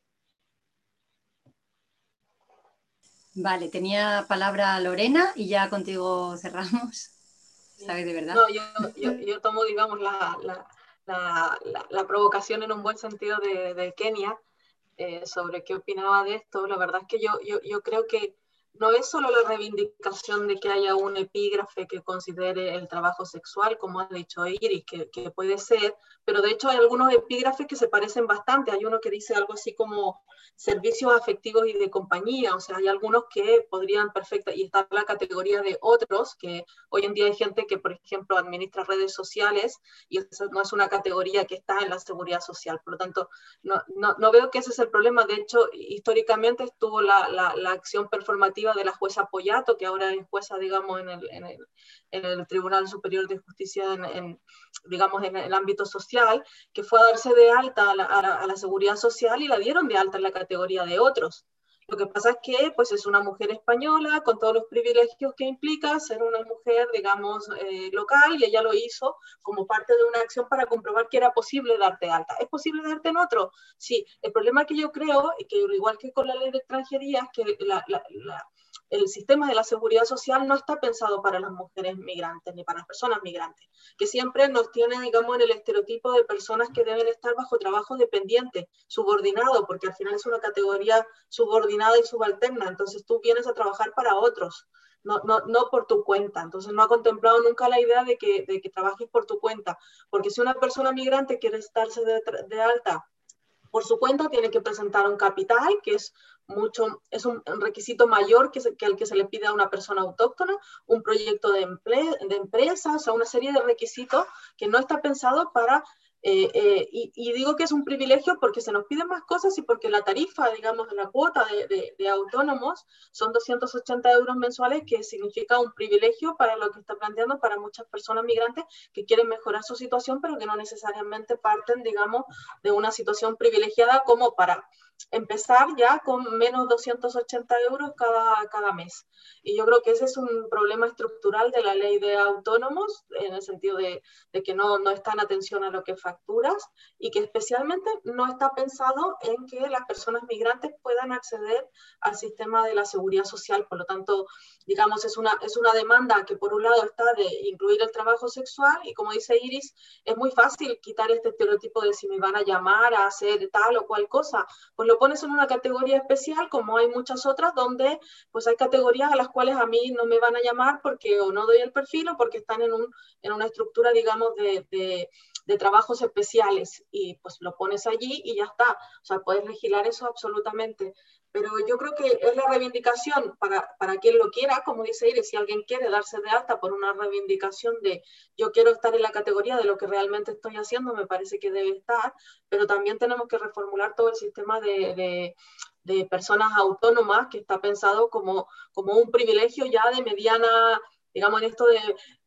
Vale, tenía palabra Lorena y ya contigo cerramos. ¿Sabes de verdad? No, yo, yo, yo tomo, digamos, la, la, la, la, la provocación en un buen sentido de, de Kenia eh, sobre qué opinaba de esto. La verdad es que yo, yo, yo creo que no es solo la reivindicación de que haya un epígrafe que considere el trabajo sexual, como ha dicho Iris, que, que puede ser, pero de hecho hay algunos epígrafes que se parecen bastante. Hay uno que dice algo así como servicios afectivos y de compañía, o sea, hay algunos que podrían perfecta, y está la categoría de otros, que hoy en día hay gente que, por ejemplo, administra redes sociales, y eso no es una categoría que está en la seguridad social. Por lo tanto, no, no, no veo que ese es el problema. De hecho, históricamente estuvo la, la, la acción performativa de la jueza Poyato, que ahora es jueza, digamos, en el, en el, en el Tribunal Superior de Justicia, en, en, digamos, en el ámbito social, que fue a darse de alta a la, a, la, a la seguridad social y la dieron de alta en la categoría de otros. Lo que pasa es que pues, es una mujer española con todos los privilegios que implica ser una mujer, digamos, eh, local, y ella lo hizo como parte de una acción para comprobar que era posible darte alta. ¿Es posible darte en otro? Sí. El problema que yo creo, que igual que con la ley de extranjería, es que la, la, la, el sistema de la seguridad social no está pensado para las mujeres migrantes ni para las personas migrantes, que siempre nos tiene, digamos, en el estereotipo de personas que deben estar bajo trabajo dependiente, subordinado, porque al final es una categoría subordinada y subalterna. Entonces tú vienes a trabajar para otros, no, no, no por tu cuenta. Entonces no ha contemplado nunca la idea de que, de que trabajes por tu cuenta, porque si una persona migrante quiere estarse de, de alta por su cuenta, tiene que presentar un capital, que es mucho, es un requisito mayor que, se, que el que se le pide a una persona autóctona, un proyecto de, emple, de empresa, o sea, una serie de requisitos que no está pensado para... Eh, eh, y, y digo que es un privilegio porque se nos piden más cosas y porque la tarifa, digamos, la cuota de, de, de autónomos son doscientos ochenta euros mensuales, que significa un privilegio para lo que está planteando para muchas personas migrantes que quieren mejorar su situación, pero que no necesariamente parten, digamos, de una situación privilegiada como para empezar ya con menos doscientos ochenta euros cada, cada mes. Y yo creo que ese es un problema estructural de la ley de autónomos, en el sentido de, de que no, no está en atención a lo que facturas, y que especialmente no está pensado en que las personas migrantes puedan acceder al sistema de la seguridad social. Por lo tanto, digamos, es una, es una demanda que por un lado está de incluir el trabajo sexual, y como dice Iris, es muy fácil quitar este estereotipo de si me van a llamar a hacer tal o cual cosa, pues lo pones en una categoría especial, como hay muchas otras donde pues hay categorías a las cuales a mí no me van a llamar porque o no doy el perfil o porque están en, un, en una estructura, digamos, de, de, de trabajos especiales, y pues lo pones allí y ya está. O sea, puedes legislar eso absolutamente. Pero yo creo que es la reivindicación para, para quien lo quiera, como dice Iris, si alguien quiere darse de alta por una reivindicación de yo quiero estar en la categoría de lo que realmente estoy haciendo, me parece que debe estar, pero también tenemos que reformular todo el sistema de, de, de personas autónomas, que está pensado como, como un privilegio ya de mediana, digamos, en esto de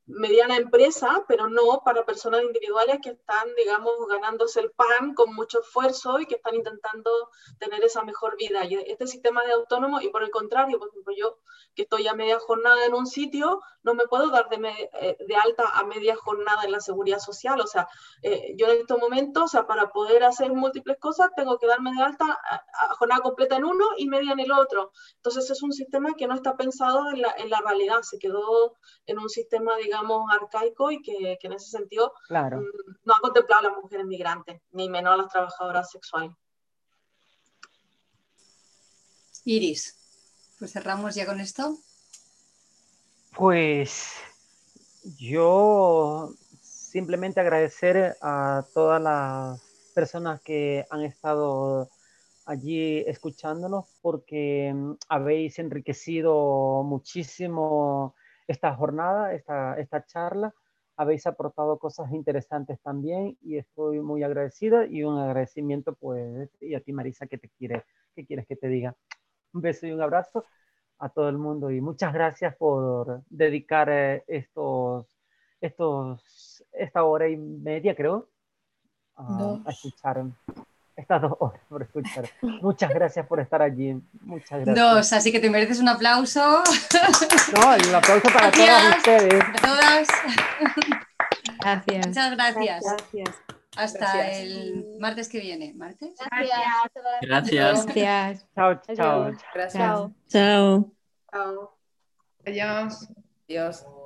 mediana empresa, pero no para personas individuales que están, digamos, ganándose el pan con mucho esfuerzo y que están intentando tener esa mejor vida. Y este sistema de autónomo, y por el contrario, por ejemplo, yo que estoy a media jornada en un sitio, no me puedo dar de, me, de alta a media jornada en la seguridad social. O sea, eh, yo en estos momentos, o sea, para poder hacer múltiples cosas, tengo que darme de alta a, a jornada completa en uno y media en el otro. Entonces es un sistema que no está pensado en la, en la realidad, se quedó en un sistema, digamos, arcaico y que, que en ese sentido claro. mmm, no ha contemplado a las mujeres migrantes, ni menos a las trabajadoras sexuales. Iris, pues cerramos ya con esto. Pues yo simplemente agradecer a todas las personas que han estado allí escuchándonos, porque habéis enriquecido muchísimo esta jornada, esta, esta charla. Habéis aportado cosas interesantes también y estoy muy agradecida, y un agradecimiento pues, y a ti Marisa, que te quiere, ¿qué quieres que te diga? Un beso y un abrazo a todo el mundo, y muchas gracias por dedicar estos, estos, esta hora y media, creo, a, a escuchar, estas dos horas por escuchar. Muchas gracias por estar allí. Muchas gracias. Dos, así que te mereces un aplauso. No, y un aplauso para gracias todas ustedes. A todas. Gracias. Muchas gracias. Gracias. Hasta Gracias. el martes que viene. ¿Martes? Gracias. Gracias. Gracias. Chao, chao. Adiós. Gracias. Chao. Chao. Chao. Adiós. Adiós.